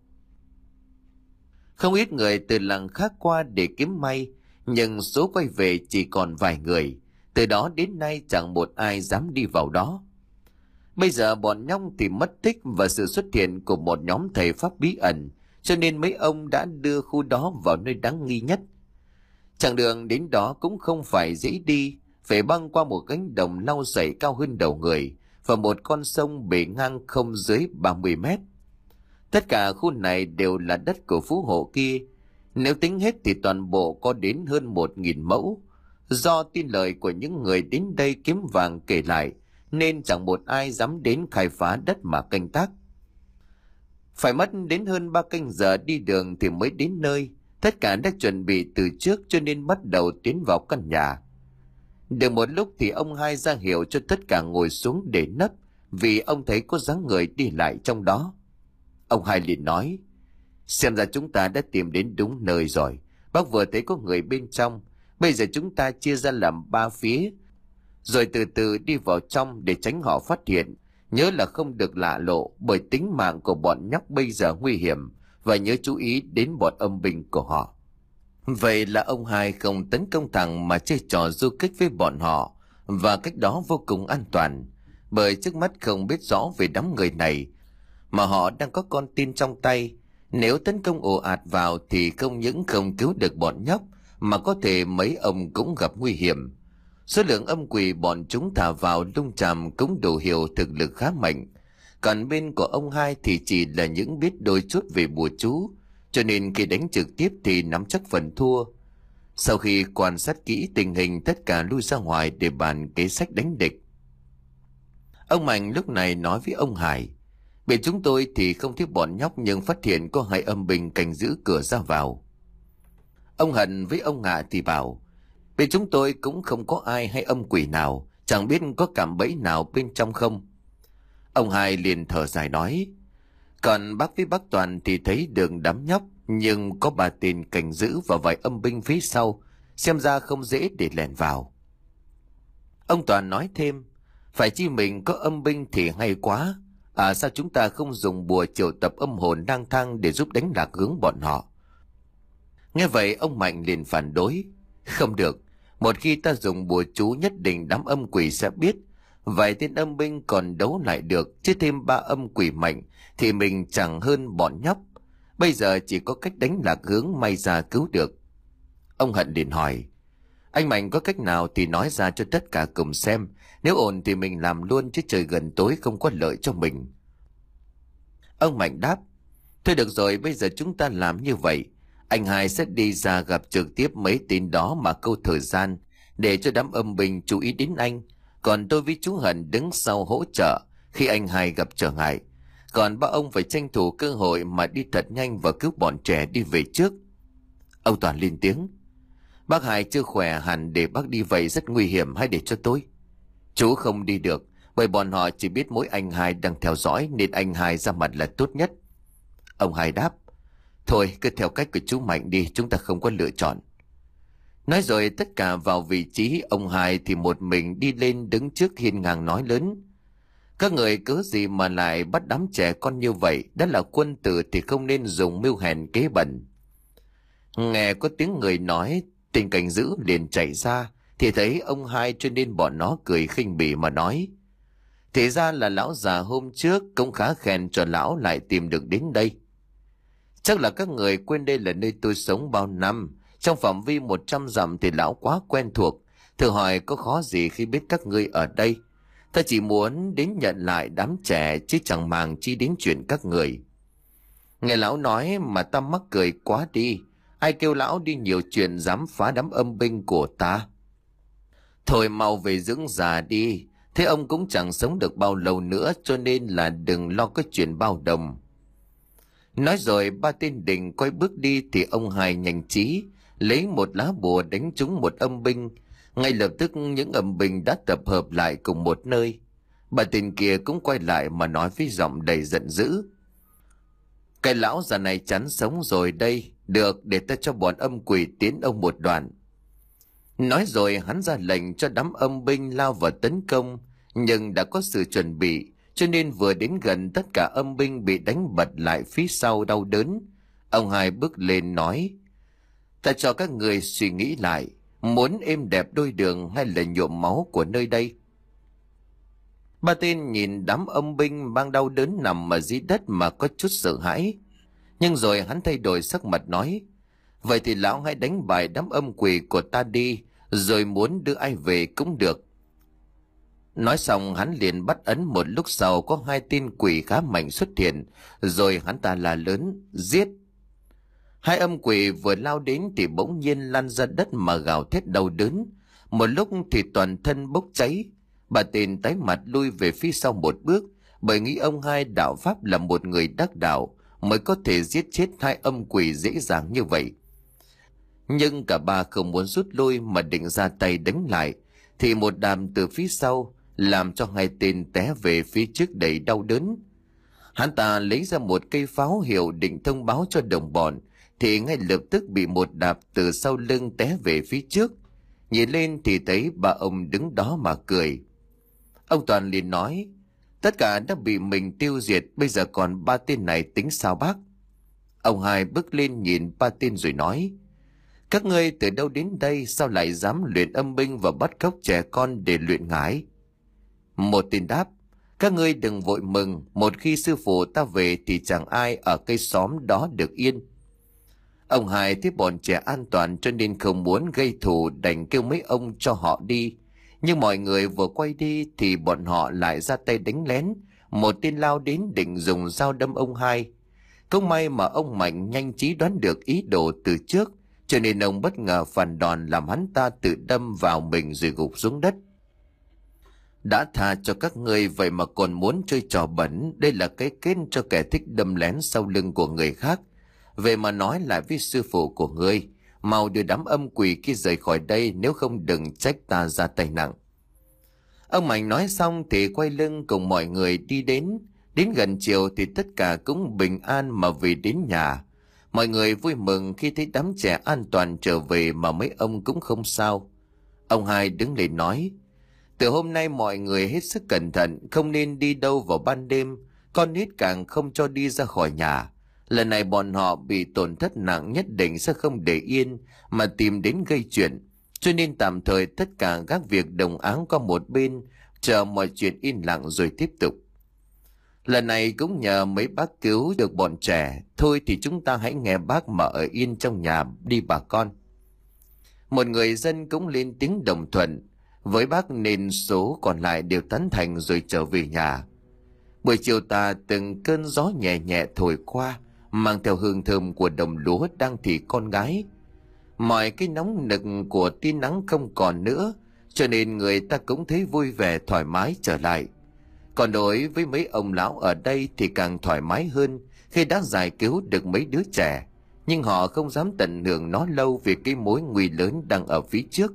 [SPEAKER 1] Không ít người từ làng khác qua để kiếm may, nhưng số quay về chỉ còn vài người. Từ đó đến nay chẳng một ai dám đi vào đó. Bây giờ bọn nhóc thì mất tích và sự xuất hiện của một nhóm thầy pháp bí ẩn, cho nên mấy ông đã đưa khu đó vào nơi đáng nghi nhất. Chặng đường đến đó cũng không phải dễ đi, phải băng qua một cánh đồng lau sậy cao hơn đầu người và một con sông bề ngang không dưới ba mươi mét. Tất cả khu này đều là đất của phú hộ kia. Nếu tính hết thì toàn bộ có đến hơn một nghìn mẫu. Do tin lời của những người đến đây kiếm vàng kể lại, nên chẳng một ai dám đến khai phá đất mà canh tác. Phải mất đến hơn ba canh giờ đi đường thì mới đến nơi. Tất cả đã chuẩn bị từ trước cho nên bắt đầu tiến vào căn nhà. Được một lúc thì ông Hai ra hiệu cho tất cả ngồi xuống để nấp, vì ông thấy có dáng người đi lại trong đó. Ông Hai liền nói: "Xem ra chúng ta đã tìm đến đúng nơi rồi. Bác vừa thấy có người bên trong. Bây giờ chúng ta chia ra làm ba phía, rồi từ từ đi vào trong để tránh họ phát hiện. Nhớ là không được lạ lộ, bởi tính mạng của bọn nhóc bây giờ nguy hiểm, và nhớ chú ý đến bọn âm binh của họ." Vậy là ông Hai không tấn công thẳng mà chơi trò du kích với bọn họ, và cách đó vô cùng an toàn, bởi trước mắt không biết rõ về đám người này, mà họ đang có con tin trong tay. Nếu tấn công ồ ạt vào thì không những không cứu được bọn nhóc, mà có thể mấy ông cũng gặp nguy hiểm. Số lượng âm quỷ bọn chúng thả vào lung tràm cũng đủ hiểu thực lực khá mạnh. Còn bên của ông Hai thì chỉ là những biết đôi chút về bùa chú, cho nên khi đánh trực tiếp thì nắm chắc phần thua. Sau khi quan sát kỹ tình hình, tất cả lui ra ngoài để bàn kế sách đánh địch. Ông Mạnh lúc này nói với ông Hải: "Bên chúng tôi thì không thấy bọn nhóc, nhưng phát hiện có hai âm binh canh giữ cửa ra vào." Ông Hận với ông Ngạ thì bảo: "Bên chúng tôi cũng không có ai hay âm quỷ nào, chẳng biết có cạm bẫy nào bên trong không." Ông Hai liền thở dài nói: "Còn bác với bác Toàn thì thấy đường đám nhóc, nhưng có bà tên cảnh giữ và vài âm binh phía sau, xem ra không dễ để lẻn vào." Ông Toàn nói thêm: "Phải chi mình có âm binh thì hay quá. À, sao chúng ta không dùng bùa triệu tập âm hồn lang thang để giúp đánh lạc hướng bọn họ?" Nghe vậy ông Mạnh liền phản đối: "Không được, một khi ta dùng bùa chú nhất định đám âm quỷ sẽ biết. Vài tên âm binh còn đấu lại được, chứ thêm ba âm quỷ mạnh thì mình chẳng hơn bọn nhóc. Bây giờ chỉ có cách đánh lạc hướng may ra cứu được." Ông Hận liền hỏi: "Anh Mạnh có cách nào thì nói ra cho tất cả cùng xem. Nếu ổn thì mình làm luôn, chứ trời gần tối không có lợi cho mình." Ông Mạnh đáp: "Thôi được rồi, bây giờ chúng ta làm như vậy. Anh Hai sẽ đi ra gặp trực tiếp mấy tên đó mà câu thời gian, để cho đám âm binh chú ý đến anh. Còn tôi với chú Hận đứng sau hỗ trợ khi anh Hai gặp trở ngại. Còn ba ông phải tranh thủ cơ hội mà đi thật nhanh và cứu bọn trẻ đi về trước." Ông Toàn lên tiếng: "Bác Hai chưa khỏe hẳn để bác đi vậy rất nguy hiểm, hay để cho tôi?" "Chú không đi được, bởi bọn họ chỉ biết mỗi anh Hai đang theo dõi, nên anh Hai ra mặt là tốt nhất." Ông Hai đáp: "Thôi cứ theo cách của chú Mạnh đi, chúng ta không có lựa chọn." Nói rồi tất cả vào vị trí, ông Hai thì một mình đi lên đứng trước hiên ngang nói lớn: các người cớ gì mà lại bắt đám trẻ con như vậy? Đã là quân tử thì không nên dùng mưu hèn kế bẩn. Nghe có tiếng người nói, tên cảnh giữ liền chạy ra, thì thấy ông Hai cho nên bọn nó cười khinh bỉ mà nói: thì ra là lão già hôm trước cũng khá khen cho lão lại tìm được đến đây. Chắc là các người quên đây là nơi tôi sống bao năm. Trong phạm vi một trăm dặm thì lão quá quen thuộc. Thử hỏi có khó gì khi biết các ngươi ở đây. Ta chỉ muốn đến nhận lại đám trẻ chứ chẳng màng chi đến chuyện các người. Nghe lão nói mà ta mắc cười quá đi. Ai kêu lão đi nhiều chuyện dám phá đám âm binh của ta? Thôi mau về dưỡng già đi. Thế ông cũng chẳng sống được bao lâu nữa, cho nên là đừng lo cái chuyện bao đồng. Nói rồi ba tên đình quay bước đi thì ông Hai nhanh trí lấy một lá bùa đánh trúng một âm binh. Ngay lập tức những âm binh đã tập hợp lại cùng một nơi. Bà tên kia cũng quay lại mà nói với giọng đầy giận dữ: cái lão già này chán sống rồi đây. Được, để ta cho bọn âm quỷ tiến ông một đoạn. Nói rồi hắn ra lệnh cho đám âm binh lao vào tấn công. Nhưng đã có sự chuẩn bị, cho nên vừa đến gần tất cả âm binh bị đánh bật lại phía sau đau đớn. Ông Hai bước lên nói: ta cho các người suy nghĩ lại, muốn êm đẹp đôi đường hay là nhuộm máu của nơi đây? Ba tên nhìn đám âm binh mang đau đớn nằm ở dưới đất mà có chút sợ hãi. Nhưng rồi hắn thay đổi sắc mặt nói: vậy thì lão hãy đánh bại đám âm quỷ của ta đi, rồi muốn đưa ai về cũng được. Nói xong hắn liền bắt ấn. Một lúc sau có hai tên quỷ khá mạnh xuất hiện, rồi hắn ta la lớn: giết! Hai âm quỷ vừa lao đến thì bỗng nhiên lăn ra đất mà gào thét đau đớn. Một lúc thì toàn thân bốc cháy. Bà tên tái mặt lui về phía sau một bước, bởi nghĩ ông Hai đạo pháp là một người đắc đạo mới có thể giết chết hai âm quỷ dễ dàng như vậy. Nhưng cả ba không muốn rút lui mà định ra tay đánh lại, thì một đàm từ phía sau làm cho hai tên té về phía trước đầy đau đớn. Hắn ta lấy ra một cây pháo hiệu định thông báo cho đồng bọn, thì ngay lập tức bị một đạp từ sau lưng té về phía trước. Nhìn lên thì thấy ba ông đứng đó mà cười. Ông Toàn liền nói: tất cả đã bị mình tiêu diệt, bây giờ còn ba tên này tính sao bác? Ông Hai bước lên nhìn ba tên rồi nói: các ngươi từ đâu đến đây, sao lại dám luyện âm binh và bắt cóc trẻ con để luyện ngải? Một tên đáp: các ngươi đừng vội mừng, một khi sư phụ ta về thì chẳng ai ở cây xóm đó được yên. Ông Hai thấy bọn trẻ an toàn cho nên không muốn gây thù, đành kêu mấy ông cho họ đi. Nhưng mọi người vừa quay đi thì bọn họ lại ra tay đánh lén. Một tên lao đến định dùng dao đâm ông Hai. Cũng may mà ông Mạnh nhanh trí đoán được ý đồ từ trước, cho nên ông bất ngờ phản đòn làm hắn ta tự đâm vào mình rồi gục xuống đất. Đã tha cho các ngươi vậy mà còn muốn chơi trò bẩn, đây là cái kết cho kẻ thích đâm lén sau lưng của người khác. Về mà nói lại với sư phụ của ngươi, mau đưa đám âm quỷ kia rời khỏi đây, nếu không đừng trách ta ra tay nặng. Ông Mạnh nói xong thì quay lưng cùng mọi người đi đến. Đến gần chiều thì tất cả cũng bình an mà về đến nhà. Mọi người vui mừng khi thấy đám trẻ an toàn trở về mà mấy ông cũng không sao. Ông Hai đứng lên nói: từ hôm nay mọi người hết sức cẩn thận, không nên đi đâu vào ban đêm, con nít càng không cho đi ra khỏi nhà. Lần này bọn họ bị tổn thất nặng, nhất định sẽ không để yên mà tìm đến gây chuyện, cho nên tạm thời tất cả các việc đồng áng qua một bên, chờ mọi chuyện yên lặng rồi tiếp tục. Lần này cũng nhờ mấy bác cứu được bọn trẻ, thôi thì chúng ta hãy nghe bác mà ở yên trong nhà đi bà con. Một người dân cũng lên tiếng đồng thuận với bác, nên số còn lại đều tán thành rồi trở về nhà. Buổi chiều tà từng cơn gió nhẹ nhẹ thổi qua, mang theo hương thơm của đồng lúa đang thì con gái. Mọi cái nóng nực của tia nắng không còn nữa, cho nên người ta cũng thấy vui vẻ thoải mái trở lại. Còn đối với mấy ông lão ở đây thì càng thoải mái hơn khi đã giải cứu được mấy đứa trẻ, nhưng họ không dám tận hưởng nó lâu vì cái mối nguy lớn đang ở phía trước.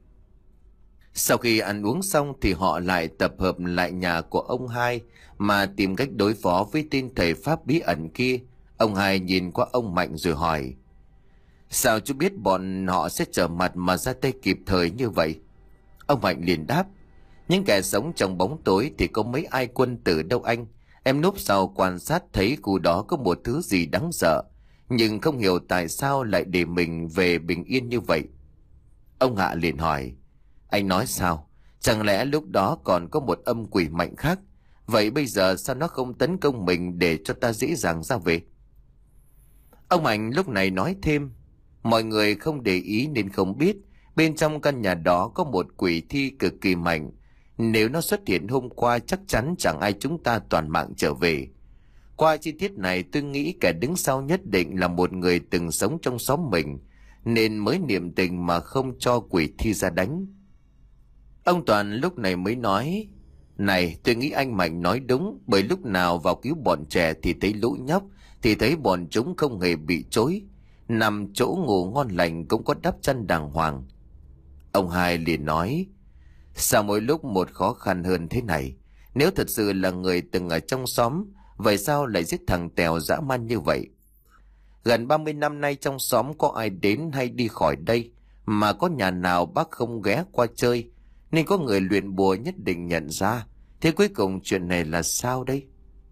[SPEAKER 1] Sau khi ăn uống xong thì họ lại tập hợp lại nhà của ông Hai mà tìm cách đối phó với tên thầy pháp bí ẩn kia. Ông Hai nhìn qua ông Mạnh rồi hỏi: Sao chú biết bọn họ sẽ trở mặt mà ra tay kịp thời như vậy? Ông Mạnh liền đáp: những kẻ sống trong bóng tối thì có mấy ai quân tử đâu anh. Em núp sau quan sát thấy khu đó có một thứ gì đáng sợ, nhưng không hiểu tại sao lại để mình về bình yên như vậy. Ông Hạ liền hỏi: anh nói sao? Chẳng lẽ lúc đó còn có một âm quỷ mạnh khác? Vậy bây giờ sao nó không tấn công mình để cho ta dễ dàng ra về? Ông Mạnh lúc này nói thêm: mọi người không để ý nên không biết bên trong căn nhà đó có một quỷ thi cực kỳ mạnh. Nếu nó xuất hiện hôm qua chắc chắn chẳng ai chúng ta toàn mạng trở về. Qua chi tiết này tôi nghĩ kẻ đứng sau nhất định là một người từng sống trong xóm mình, nên mới niệm tình mà không cho quỷ thi ra đánh. Ông Toàn lúc này mới nói: này, tôi nghĩ anh Mạnh nói đúng, bởi lúc nào vào cứu bọn trẻ thì thấy lũ nhóc, thì thấy bọn chúng không hề bị chối, nằm chỗ ngủ ngon lành cũng có đắp chăn đàng hoàng. Ông Hai liền nói: sao mỗi lúc một khó khăn hơn thế này? Nếu thật sự là người từng ở trong xóm, vậy sao lại giết thằng Tèo dã man như vậy? Gần ba mươi năm nay trong xóm có ai đến hay đi khỏi đây, mà có nhà nào bác không ghé qua chơi, nên có người luyện bùa nhất định nhận ra. Thế cuối cùng chuyện này là sao đây?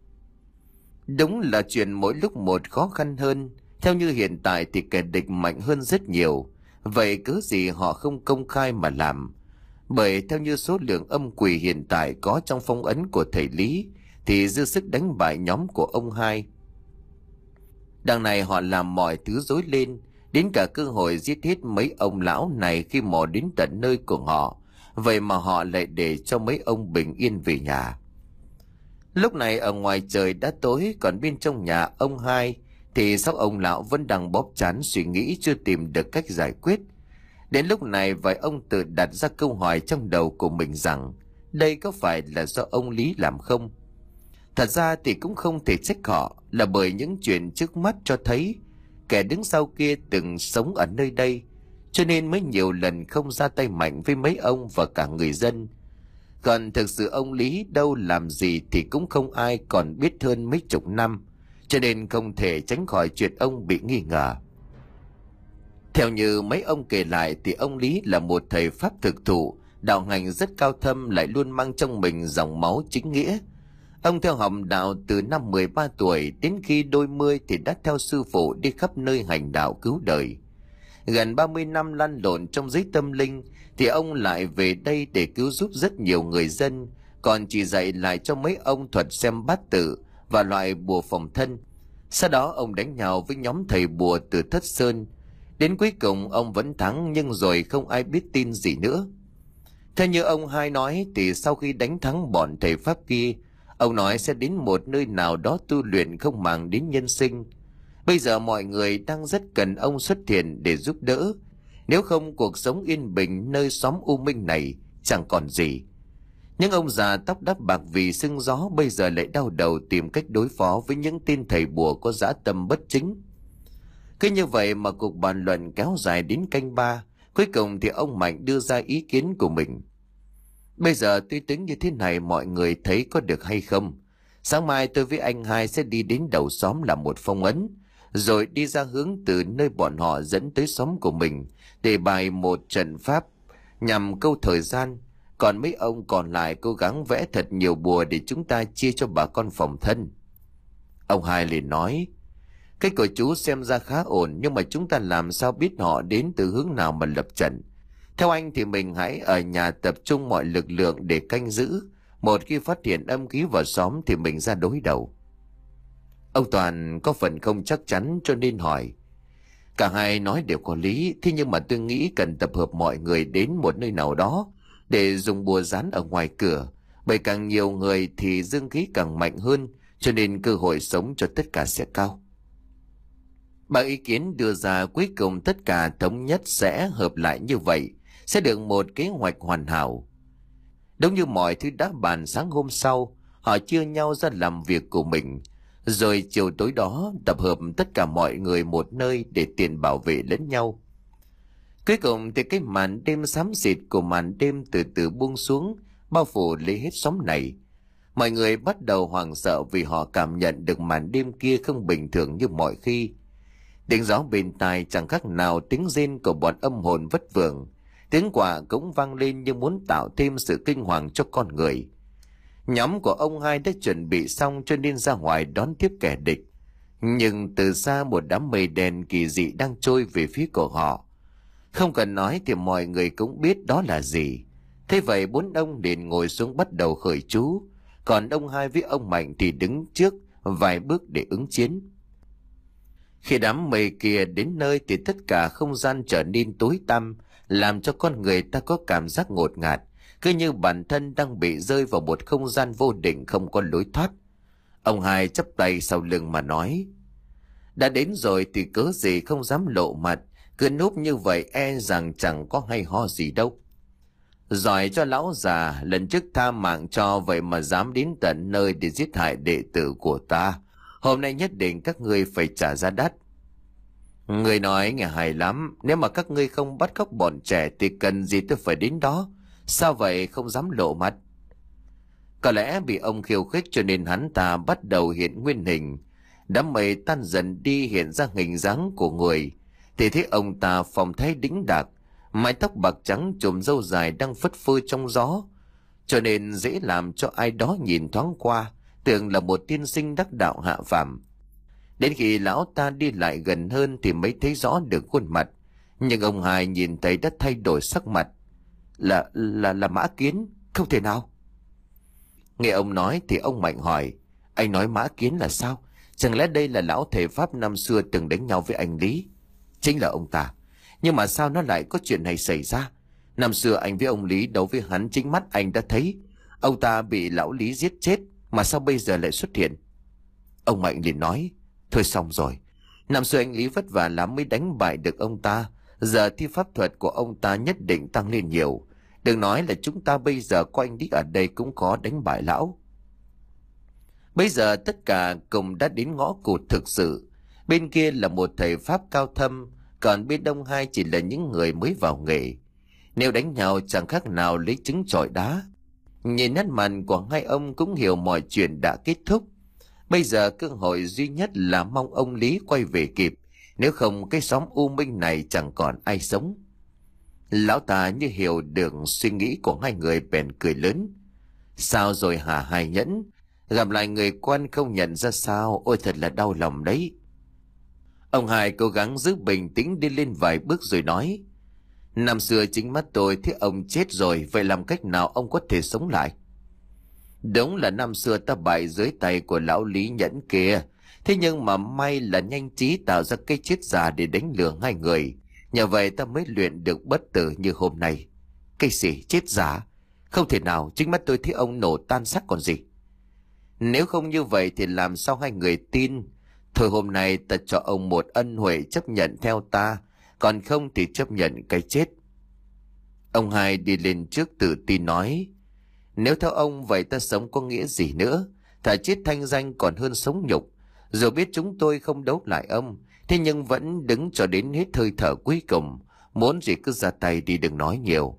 [SPEAKER 1] Đúng là chuyện mỗi lúc một khó khăn hơn. Theo như hiện tại thì kẻ địch mạnh hơn rất nhiều. Vậy cớ gì họ không công khai mà làm? Bởi theo như số lượng âm quỷ hiện tại có trong phong ấn của thầy Lý thì dư sức đánh bại nhóm của ông Hai. Đằng này họ làm mọi thứ rối lên, đến cả cơ hội giết hết mấy ông lão này khi mò đến tận nơi của họ. Vậy mà họ lại để cho mấy ông bình yên về nhà. Lúc này ở ngoài trời đã tối, còn bên trong nhà ông Hai thì sao ông lão vẫn đang bóp trán suy nghĩ chưa tìm được cách giải quyết. Đến lúc này vài ông tự đặt ra câu hỏi trong đầu của mình rằng đây có phải là do ông Lý làm không? Thật ra thì cũng không thể trách họ, là bởi những chuyện trước mắt cho thấy kẻ đứng sau kia từng sống ở nơi đây, cho nên mới nhiều lần không ra tay mạnh với mấy ông và cả người dân. Còn thực sự ông Lý đâu làm gì thì cũng không ai còn biết hơn mấy chục năm, cho nên không thể tránh khỏi chuyện ông bị nghi ngờ. Theo như mấy ông kể lại thì ông Lý là một thầy pháp thực thụ, đạo hành rất cao thâm, lại luôn mang trong mình dòng máu chính nghĩa. Ông theo học đạo từ năm mười ba tuổi, đến khi đôi mươi thì đã theo sư phụ đi khắp nơi hành đạo cứu đời. Gần ba mươi năm lăn lộn trong giới tâm linh thì ông lại về đây để cứu giúp rất nhiều người dân, còn chỉ dạy lại cho mấy ông thuật xem bát tự và loại bùa phòng thân. Sau đó ông đánh nhau với nhóm thầy bùa từ Thất Sơn. Đến cuối cùng ông vẫn thắng, nhưng rồi không ai biết tin gì nữa. Theo như ông Hai nói thì sau khi đánh thắng bọn thầy pháp kia, ông nói sẽ đến một nơi nào đó tu luyện không màng đến nhân sinh. Bây giờ mọi người đang rất cần ông xuất hiện để giúp đỡ. Nếu không cuộc sống yên bình nơi xóm U Minh này chẳng còn gì. Những ông già tóc đắp bạc vì sưng gió bây giờ lại đau đầu tìm cách đối phó với những tên thầy bùa có dã tâm bất chính. Cứ như vậy mà cuộc bàn luận kéo dài đến canh ba. Cuối cùng thì ông Mạnh đưa ra ý kiến của mình. Bây giờ tôi tính như thế này, mọi người thấy có được hay không? Sáng mai tôi với anh Hai sẽ đi đến đầu xóm làm một phong ấn, rồi đi ra hướng từ nơi bọn họ dẫn tới xóm của mình để bày một trận pháp nhằm câu thời gian. Còn mấy ông còn lại cố gắng vẽ thật nhiều bùa để chúng ta chia cho bà con phòng thân. Ông Hai liền nói: cách của chú xem ra khá ổn, nhưng mà chúng ta làm sao biết họ đến từ hướng nào mà lập trận? Theo anh thì mình hãy ở nhà tập trung mọi lực lượng để canh giữ. Một khi phát hiện âm khí vào xóm thì mình ra đối đầu. Ông Toàn có phần không chắc chắn cho nên hỏi: cả hai nói đều có lý, thế nhưng mà tôi nghĩ cần tập hợp mọi người đến một nơi nào đó để dùng bùa dán ở ngoài cửa, bởi càng nhiều người thì dương khí càng mạnh hơn, cho nên cơ hội sống cho tất cả sẽ cao. Ba ý kiến đưa ra cuối cùng tất cả thống nhất sẽ hợp lại như vậy, sẽ được một kế hoạch hoàn hảo. Đúng như mọi thứ đã bàn, sáng hôm sau họ chia nhau ra làm việc của mình, rồi chiều tối đó tập hợp tất cả mọi người một nơi để tiện bảo vệ lẫn nhau. Cuối cùng thì cái màn đêm xám xịt của màn đêm từ từ buông xuống, bao phủ lấy hết xóm này. Mọi người bắt đầu hoảng sợ vì họ cảm nhận được màn đêm kia không bình thường như mọi khi. Tiếng gió bên tai chẳng khác nào tiếng rên của bọn âm hồn vất vưởng. Tiếng quạ cũng vang lên như muốn tạo thêm sự kinh hoàng cho con người. Nhóm của ông hai đã chuẩn bị xong cho nên ra ngoài đón tiếp kẻ địch. Nhưng từ xa một đám mây đen kỳ dị đang trôi về phía của họ. Không cần nói thì mọi người cũng biết đó là gì. Thế vậy bốn ông liền ngồi xuống bắt đầu khởi chú. Còn ông hai với ông Mạnh thì đứng trước vài bước để ứng chiến. Khi đám mây kia đến nơi thì tất cả không gian trở nên tối tăm, làm cho con người ta có cảm giác ngột ngạt, cứ như bản thân đang bị rơi vào một không gian vô định không có lối thoát. Ông hai chắp tay sau lưng mà nói: đã đến rồi thì cớ gì không dám lộ mặt, cứ núp như vậy e rằng chẳng có hay ho gì đâu. Giỏi cho lão già, lần trước tha mạng cho vậy mà dám đến tận nơi để giết hại đệ tử của ta. Hôm nay nhất định các ngươi phải trả giá đắt. Người nói nghe hay lắm, nếu mà các ngươi không bắt cóc bọn trẻ thì cần gì tôi phải đến đó. Sao vậy không dám lộ mặt? Có lẽ vì ông khiêu khích cho nên hắn ta bắt đầu hiện nguyên hình. Đám mây tan dần đi hiện ra hình dáng của người. Thì thấy ông ta phong thái đĩnh đạc, mái tóc bạc trắng chùm râu dài đang phất phơ trong gió, cho nên dễ làm cho ai đó nhìn thoáng qua tưởng là một tiên sinh đắc đạo hạ phàm. Đến khi lão ta đi lại gần hơn thì mới thấy rõ được khuôn mặt, nhưng ông hai nhìn thấy đã thay đổi sắc mặt. Là là là Mã Kiến? Không thể nào. Nghe ông nói thì ông Mạnh hỏi: anh nói Mã Kiến là sao? Chẳng lẽ đây là lão thầy Pháp năm xưa từng đánh nhau với anh Lý? Chính là ông ta. Nhưng mà sao nó lại có chuyện này xảy ra? Năm xưa anh với ông Lý đấu với hắn, chính mắt anh đã thấy ông ta bị lão Lý giết chết, mà sao bây giờ lại xuất hiện? Ông Mạnh liền nói: thôi xong rồi, năm xưa anh Lý vất vả lắm mới đánh bại được ông ta, giờ thì pháp thuật của ông ta nhất định tăng lên nhiều. Đừng nói là chúng ta bây giờ có anh Lý ở đây cũng có đánh bại lão. Bây giờ tất cả cùng đã đến ngõ cụt thực sự. Bên kia là một thầy Pháp cao thâm, còn bên đông hai chỉ là những người mới vào nghề. Nếu đánh nhau chẳng khác nào lấy trứng chọi đá. Nhìn nét mặt của hai ông cũng hiểu mọi chuyện đã kết thúc. Bây giờ cơ hội duy nhất là mong ông Lý quay về kịp, nếu không cái xóm U Minh này chẳng còn ai sống. Lão ta như hiểu được suy nghĩ của hai người bèn cười lớn: sao rồi hả hai nhẫn? Gặp lại người quen không nhận ra sao? Ôi thật là đau lòng đấy. Ông hai cố gắng giữ bình tĩnh đi lên vài bước rồi nói: năm xưa chính mắt tôi thấy ông chết rồi, vậy làm cách nào ông có thể sống lại? Đúng là năm xưa ta bại dưới tay của lão Lý Nhẫn kia, thế nhưng mà may là nhanh trí tạo ra cái chết giả để đánh lừa hai người, nhờ vậy ta mới luyện được bất tử như hôm nay. Cái gì chết giả? Không thể nào, chính mắt tôi thấy ông nổ tan xác còn gì. Nếu không như vậy thì làm sao hai người tin? Thôi hôm nay ta cho ông một ân huệ chấp nhận theo ta, còn không thì chấp nhận cái chết. Ông hai đi lên trước tự tin nói: nếu theo ông vậy ta sống có nghĩa gì nữa? Thà chết thanh danh còn hơn sống nhục. Dù biết chúng tôi không đấu lại ông, thế nhưng vẫn đứng cho đến hết hơi thở cuối cùng. Muốn gì cứ ra tay đi, đừng nói nhiều.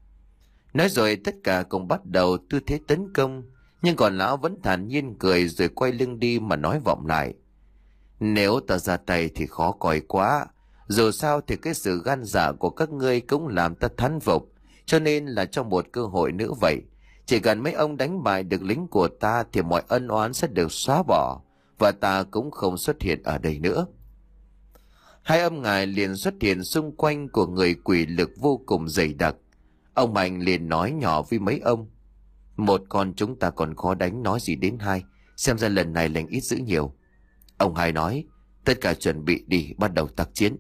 [SPEAKER 1] Nói rồi tất cả cùng bắt đầu tư thế tấn công, nhưng còn lão vẫn thản nhiên cười rồi quay lưng đi mà nói vọng lại: nếu ta ra tay thì khó coi quá. Dù sao thì cái sự gan dạ của các ngươi cũng làm ta thán phục, cho nên là cho một cơ hội nữa vậy. Chỉ cần mấy ông đánh bại được lính của ta thì mọi ân oán sẽ được xóa bỏ, và ta cũng không xuất hiện ở đây nữa. Hai âm ngài liền xuất hiện xung quanh của người quỷ lực vô cùng dày đặc. Ông Mạnh liền nói nhỏ với mấy ông: một con chúng ta còn khó đánh, nói gì đến hai, xem ra lần này lành ít dữ nhiều. Ông hai nói: tất cả chuẩn bị đi, bắt đầu tác chiến.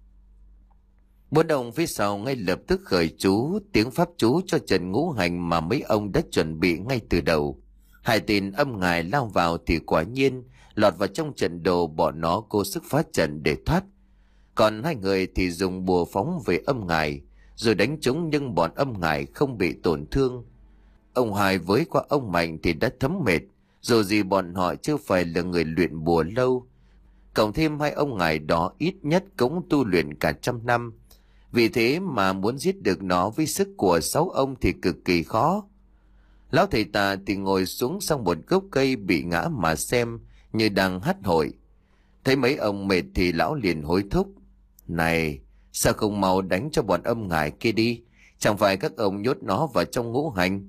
[SPEAKER 1] Bốn ông phía sau ngay lập tức khởi chú, tiếng pháp chú cho trận ngũ hành mà mấy ông đã chuẩn bị ngay từ đầu. Hai tên âm ngài lao vào thì quả nhiên lọt vào trong trận đồ bọn nó cố sức phá trận để thoát. Còn hai người thì dùng bùa phóng về âm ngài, rồi đánh chúng nhưng bọn âm ngài không bị tổn thương. Ông hai với qua ông Mạnh thì đã thấm mệt, dù gì bọn họ chưa phải là người luyện bùa lâu. Cộng thêm hai ông ngài đó ít nhất cũng tu luyện cả trăm năm. Vì thế mà muốn giết được nó với sức của sáu ông thì cực kỳ khó. Lão thầy tà thì ngồi xuống sau một gốc cây bị ngã mà xem như đang hắt hội. Thấy mấy ông mệt thì lão liền hối thúc: Này, sao không mau đánh cho bọn âm ngải kia đi? Chẳng phải các ông nhốt nó vào trong ngũ hành?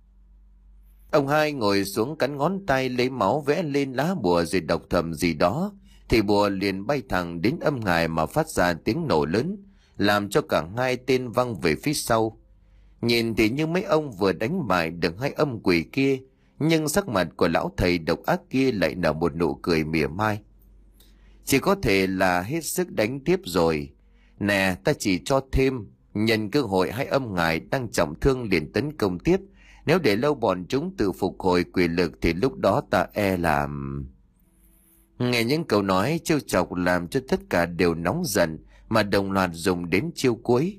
[SPEAKER 1] Ông hai ngồi xuống cắn ngón tay lấy máu vẽ lên lá bùa rồi đọc thầm gì đó, thì bùa liền bay thẳng đến âm ngải mà phát ra tiếng nổ lớn, làm cho cả hai tên văng về phía sau. Nhìn thì như mấy ông vừa đánh bại được hai âm quỷ kia, nhưng sắc mặt của lão thầy độc ác kia lại nở một nụ cười mỉa mai. Chỉ có thể là hết sức đánh tiếp rồi. Nè, ta chỉ cho thêm, nhân cơ hội hai âm ngài đang trọng thương liền tấn công tiếp. Nếu để lâu bọn chúng tự phục hồi quyền lực thì lúc đó ta e làm... Nghe những câu nói trêu chọc làm cho tất cả đều nóng giận, mà đồng loạt dùng đến chiêu cuối.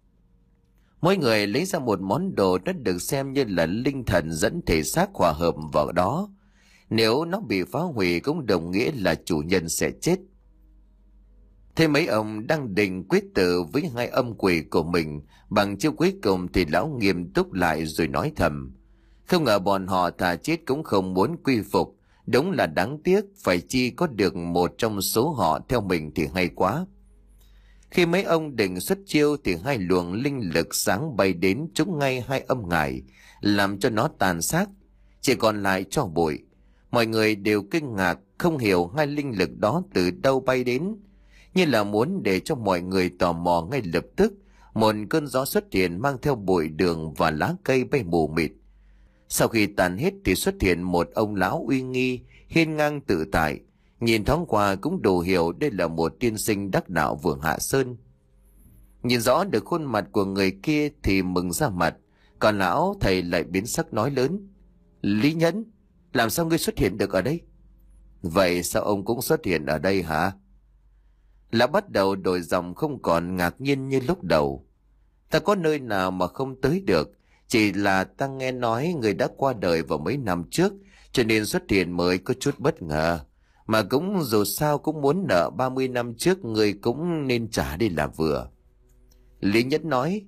[SPEAKER 1] Mỗi người lấy ra một món đồ đã được xem như là linh thần dẫn thể xác hòa hợp vào đó. Nếu nó bị phá hủy cũng đồng nghĩa là chủ nhân sẽ chết. Thế mấy ông đang định quyết tử với hai âm quỷ của mình bằng chiêu cuối cùng thì lão nghiêm túc lại rồi nói thầm: Không ngờ bọn họ thà chết cũng không muốn quy phục. Đúng là đáng tiếc, phải chi có được một trong số họ theo mình thì hay quá. Khi mấy ông định xuất chiêu thì hai luồng linh lực sáng bay đến trúng ngay hai âm ngải, làm cho nó tàn xác, chỉ còn lại tro bụi. Mọi người đều kinh ngạc, không hiểu hai linh lực đó từ đâu bay đến. Như là muốn để cho mọi người tò mò ngay lập tức, một cơn gió xuất hiện mang theo bụi đường và lá cây bay mù mịt. Sau khi tàn hết thì xuất hiện một ông lão uy nghi, hiên ngang tự tại. Nhìn thoáng qua cũng đủ hiểu đây là một tiên sinh đắc đạo vừa hạ sơn. Nhìn rõ được khuôn mặt của người kia thì mừng ra mặt, còn lão thầy lại biến sắc nói lớn: Lý Nhẫn, làm sao ngươi xuất hiện được ở đây? Vậy sao ông cũng xuất hiện ở đây hả? Lão bắt đầu đổi giọng không còn ngạc nhiên như lúc đầu. Ta có nơi nào mà không tới được, chỉ là ta nghe nói người đã qua đời vào mấy năm trước, cho nên xuất hiện mới có chút bất ngờ. Mà cũng dù sao cũng muốn nợ ba mươi năm trước người cũng nên trả đi là vừa. Lý Nhất nói: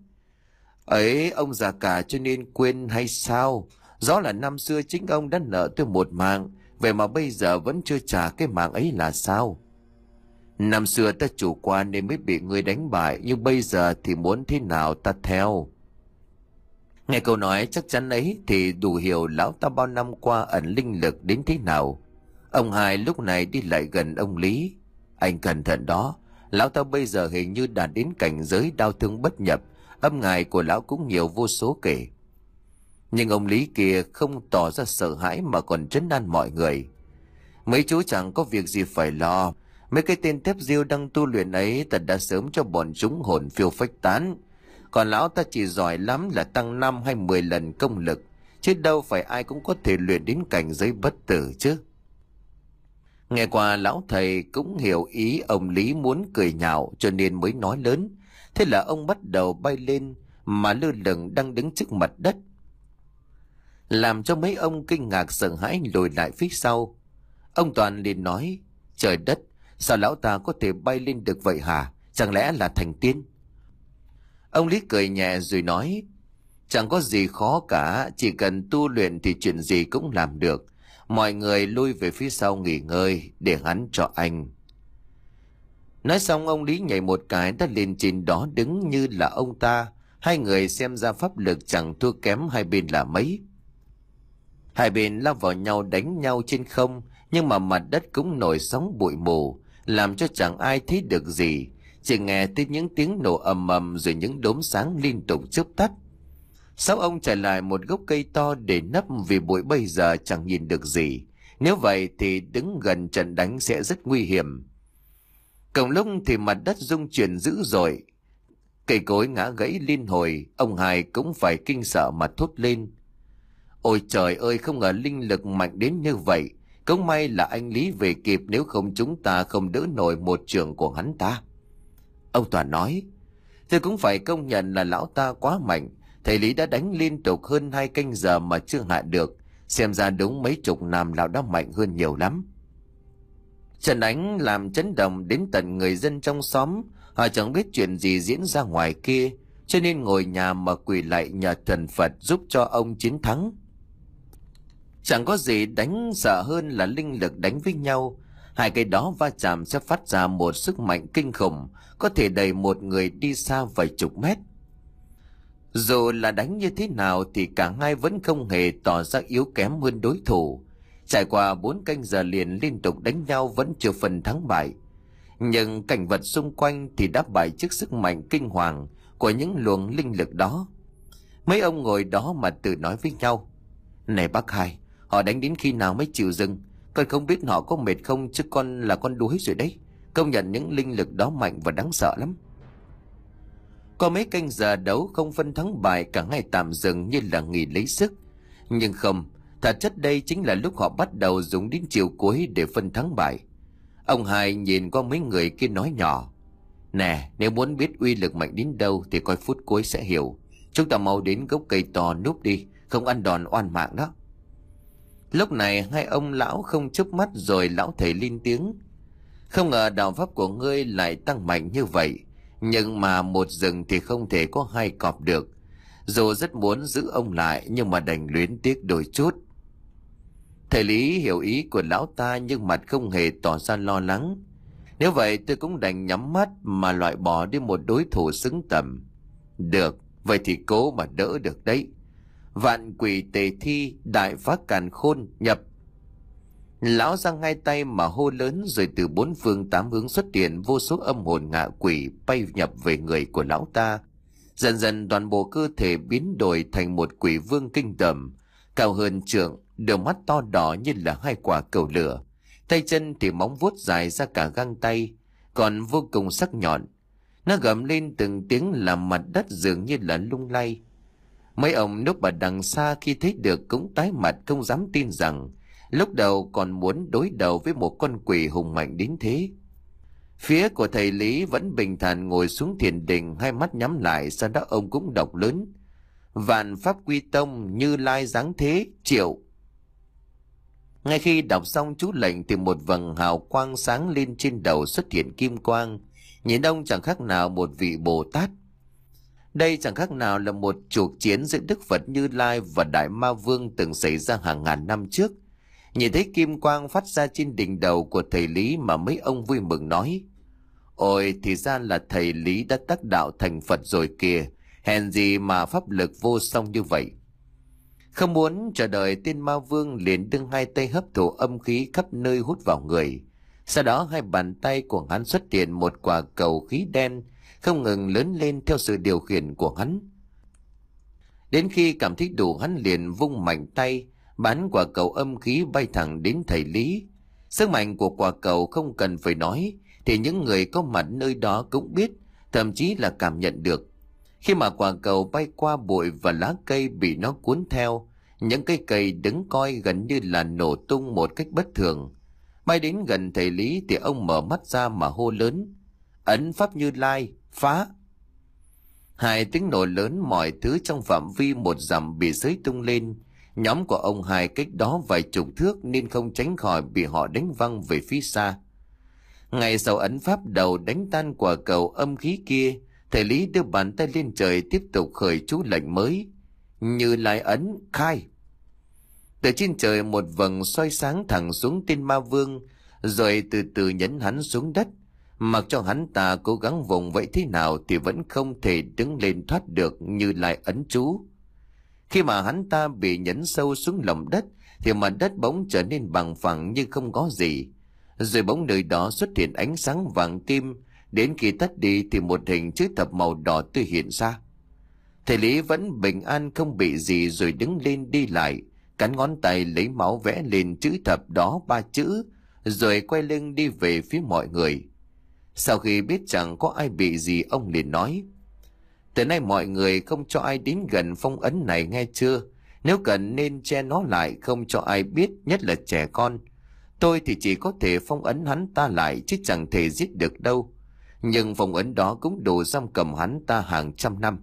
[SPEAKER 1] Ấy, ông già cả cho nên quên hay sao? Rõ là năm xưa chính ông đã nợ tôi một mạng, vậy mà bây giờ vẫn chưa trả cái mạng ấy là sao? Năm xưa ta chủ quan nên mới bị người đánh bại, nhưng bây giờ thì muốn thế nào ta theo. Nghe câu nói chắc chắn ấy thì đủ hiểu lão ta bao năm qua ẩn linh lực đến thế nào. Ông hai lúc này đi lại gần ông Lý: Anh cẩn thận đó, lão ta bây giờ hình như đạt đến cảnh giới đau thương bất nhập, âm ngài của lão cũng nhiều vô số kể. Nhưng ông Lý kia không tỏ ra sợ hãi mà còn trấn an mọi người: Mấy chú chẳng có việc gì phải lo, mấy cái tên tép diêu đang tu luyện ấy ta đã sớm cho bọn chúng hồn phiêu phách tán. Còn lão ta chỉ giỏi lắm là tăng năm hay mười lần công lực, chứ đâu phải ai cũng có thể luyện đến cảnh giới bất tử chứ. Nghe qua lão thầy cũng hiểu ý ông Lý muốn cười nhạo cho nên mới nói lớn. Thế là ông bắt đầu bay lên mà lơ lửng đang đứng trước mặt đất, làm cho mấy ông kinh ngạc sợ hãi lùi lại phía sau. Ông Toàn liền nói: Trời đất, sao lão ta có thể bay lên được vậy hả? Chẳng lẽ là thành tiên? Ông Lý cười nhẹ rồi nói: Chẳng có gì khó cả, chỉ cần tu luyện thì chuyện gì cũng làm được. Mọi người lui về phía sau nghỉ ngơi để hắn cho anh. Nói xong ông Lý nhảy một cái đã lên trên đó đứng như là ông ta. Hai người xem ra pháp lực chẳng thua kém hai bên là mấy. Hai bên lao vào nhau đánh nhau trên không, nhưng mà mặt đất cũng nổi sóng bụi mù, làm cho chẳng ai thấy được gì. Chỉ nghe thấy những tiếng nổ ầm ầm rồi những đốm sáng liên tục chớp tắt. Sáu ông chạy lại một gốc cây to để nấp vì bụi bây giờ chẳng nhìn được gì. Nếu vậy thì đứng gần trận đánh sẽ rất nguy hiểm. Cùng lúc thì mặt đất rung chuyển dữ dội, cây cối ngã gãy liên hồi. Ông Hai cũng phải kinh sợ mà thốt lên: Ôi trời ơi, không ngờ linh lực mạnh đến như vậy. Cũng may là anh Lý về kịp, nếu không chúng ta không đỡ nổi một trường của hắn ta. Ông Toàn nói: Tôi cũng phải công nhận là lão ta quá mạnh. Thầy Lý đã đánh liên tục hơn hai canh giờ mà chưa hạ được. Xem ra đúng mấy chục năm lão đã mạnh hơn nhiều lắm. Trận đánh làm chấn động đến tận người dân trong xóm. Họ chẳng biết chuyện gì diễn ra ngoài kia, cho nên ngồi nhà mà quỳ lại nhờ thần Phật giúp cho ông chiến thắng. Chẳng có gì đánh sợ hơn là linh lực đánh với nhau. Hai cái đó va chạm sẽ phát ra một sức mạnh kinh khủng, có thể đẩy một người đi xa vài chục mét. Dù là đánh như thế nào thì cả hai vẫn không hề tỏ ra yếu kém hơn đối thủ. Trải qua bốn canh giờ liền liên tục đánh nhau vẫn chưa phân thắng bại. Nhưng cảnh vật xung quanh thì đã bại trước sức mạnh kinh hoàng của những luồng linh lực đó. Mấy ông ngồi đó mà tự nói với nhau: "Này bác Hai, họ đánh đến khi nào mới chịu dừng? Con không biết họ có mệt không chứ con là con đuối rồi đấy. Công nhận những linh lực đó mạnh và đáng sợ lắm." Có mấy canh giờ đấu không phân thắng bại, cả hai tạm dừng như là nghỉ lấy sức. Nhưng không, thật chất đây chính là lúc họ bắt đầu dùng đến chiều cuối để phân thắng bại. Ông Hai nhìn qua mấy người kia nói nhỏ: "Nè, nếu muốn biết uy lực mạnh đến đâu thì coi phút cuối sẽ hiểu. Chúng ta mau đến gốc cây to núp đi, không ăn đòn oan mạng đó." Lúc này hai ông lão không chớp mắt rồi lão thầy lên tiếng: "Không ngờ đạo pháp của ngươi lại tăng mạnh như vậy. Nhưng mà một rừng thì không thể có hai cọp được. Dù rất muốn giữ ông lại nhưng mà đành luyến tiếc đôi chút." Thầy Lý hiểu ý của lão ta nhưng mặt không hề tỏ ra lo lắng. "Nếu vậy tôi cũng đành nhắm mắt mà loại bỏ đi một đối thủ xứng tầm." "Được, vậy thì cố mà đỡ được đấy. Vạn quỷ tề thi, đại phá càn khôn, nhập." Lão giang hai tay mà hô lớn, rồi từ bốn phương tám hướng xuất hiện vô số âm hồn ngạ quỷ bay nhập về người của lão ta. Dần dần toàn bộ cơ thể biến đổi thành một quỷ vương kinh tởm, cao hơn trượng, đôi mắt to đỏ như là hai quả cầu lửa, tay chân thì móng vuốt dài ra cả găng tay, còn vô cùng sắc nhọn. Nó gầm lên từng tiếng làm mặt đất dường như là lung lay. Mấy ông núp ở đằng xa khi thấy được cũng tái mặt không dám tin rằng lúc đầu còn muốn đối đầu với một con quỷ hùng mạnh đến thế. Phía của thầy Lý vẫn bình thản ngồi xuống thiền định, hai mắt nhắm lại, sau đó ông cũng đọc lớn: "Vạn pháp quy tông, Như Lai giáng thế, triệu." Ngay khi đọc xong chú lệnh thì một vầng hào quang sáng lên trên đầu, xuất hiện kim quang. Nhìn ông chẳng khác nào một vị Bồ Tát. Đây chẳng khác nào là một cuộc chiến giữa Đức Phật Như Lai và Đại Ma Vương từng xảy ra hàng ngàn năm trước. Nhìn thấy kim quang phát ra trên đỉnh đầu của thầy Lý mà mấy ông vui mừng nói: "Ôi, thì ra là thầy Lý đã đắc đạo thành Phật rồi kìa, hèn gì mà pháp lực vô song như vậy." Không muốn chờ đợi, tên Ma Vương liền đưa hai tay hấp thụ âm khí khắp nơi hút vào người. Sau đó hai bàn tay của hắn xuất hiện một quả cầu khí đen, không ngừng lớn lên theo sự điều khiển của hắn. Đến khi cảm thấy đủ, hắn liền vung mạnh tay, bắn quả cầu âm khí bay thẳng đến thầy Lý. Sức mạnh của quả cầu không cần phải nói thì những người có mặt nơi đó cũng biết, thậm chí là cảm nhận được. Khi mà quả cầu bay qua bụi và lá cây bị nó cuốn theo, những cây cây đứng coi gần như là nổ tung một cách bất thường. Bay đến gần thầy Lý thì ông mở mắt ra mà hô lớn: "Ấn pháp Như Lai, phá!" Hai tiếng nổ lớn, mọi thứ trong phạm vi một dặm bị xới tung lên. Nhóm của ông Hai cách đó vài chục thước nên không tránh khỏi bị họ đánh văng về phía xa. Ngay sau ấn pháp đầu đánh tan quả cầu âm khí kia, thầy Lý đưa bàn tay lên trời tiếp tục khởi chú lệnh mới: "Như Lai ấn, khai!" Từ trên trời một vầng soi sáng thẳng xuống tên Ma Vương, rồi từ từ nhấn hắn xuống đất. Mặc cho hắn ta cố gắng vùng vẫy thế nào thì vẫn không thể đứng lên thoát được Như Lai ấn chú. Khi mà hắn ta bị nhấn sâu xuống lòng đất thì mặt đất bỗng trở nên bằng phẳng như không có gì. Rồi bỗng nơi đó xuất hiện ánh sáng vàng kim, đến khi tắt đi thì một hình chữ thập màu đỏ tươi hiện ra. Thầy Lý vẫn bình an không bị gì rồi đứng lên đi lại, cắn ngón tay lấy máu vẽ lên chữ thập đó ba chữ, rồi quay lưng đi về phía mọi người. Sau khi biết chẳng có ai bị gì, ông liền nói: "Từ nay mọi người không cho ai đến gần phong ấn này, nghe chưa? Nếu cần nên che nó lại, không cho ai biết, nhất là trẻ con. Tôi thì chỉ có thể phong ấn hắn ta lại chứ chẳng thể giết được đâu. Nhưng phong ấn đó cũng đủ giam cầm hắn ta hàng trăm năm."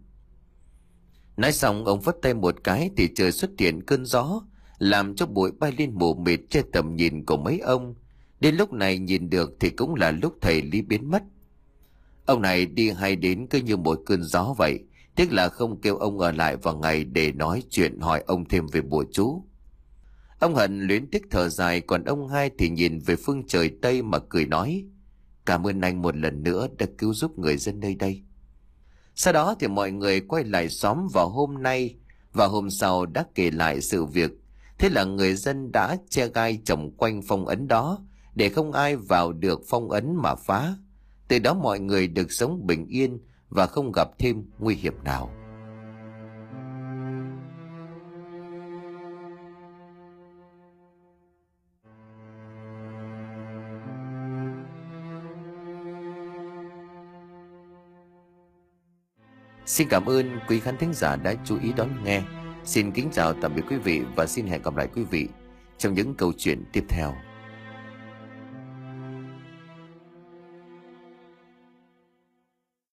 [SPEAKER 1] Nói xong ông vất tay một cái thì trời xuất hiện cơn gió, làm cho bụi bay lên mù mịt che tầm nhìn của mấy ông. Đến lúc này nhìn được thì cũng là lúc thầy Lý biến mất. Ông này đi hay đến cứ như một cơn gió vậy, tiếc là không kêu ông ở lại vào ngày để nói chuyện hỏi ông thêm về bùa chú. Ông Hận luyến tiếc thở dài, còn ông Hai thì nhìn về phương trời Tây mà cười nói: cảm ơn anh một lần nữa đã cứu giúp người dân nơi đây. Sau đó thì mọi người quay lại xóm vào hôm nay, và hôm sau đã kể lại sự việc. Thế là người dân đã che gai trồng quanh phong ấn đó, để không ai vào được phong ấn mà phá. Từ đó mọi người được sống bình yên và không gặp thêm nguy hiểm nào. Xin cảm ơn quý khán thính giả đã chú ý đón nghe. Xin kính chào tạm biệt quý vị và xin hẹn gặp lại quý vị trong những câu chuyện tiếp theo.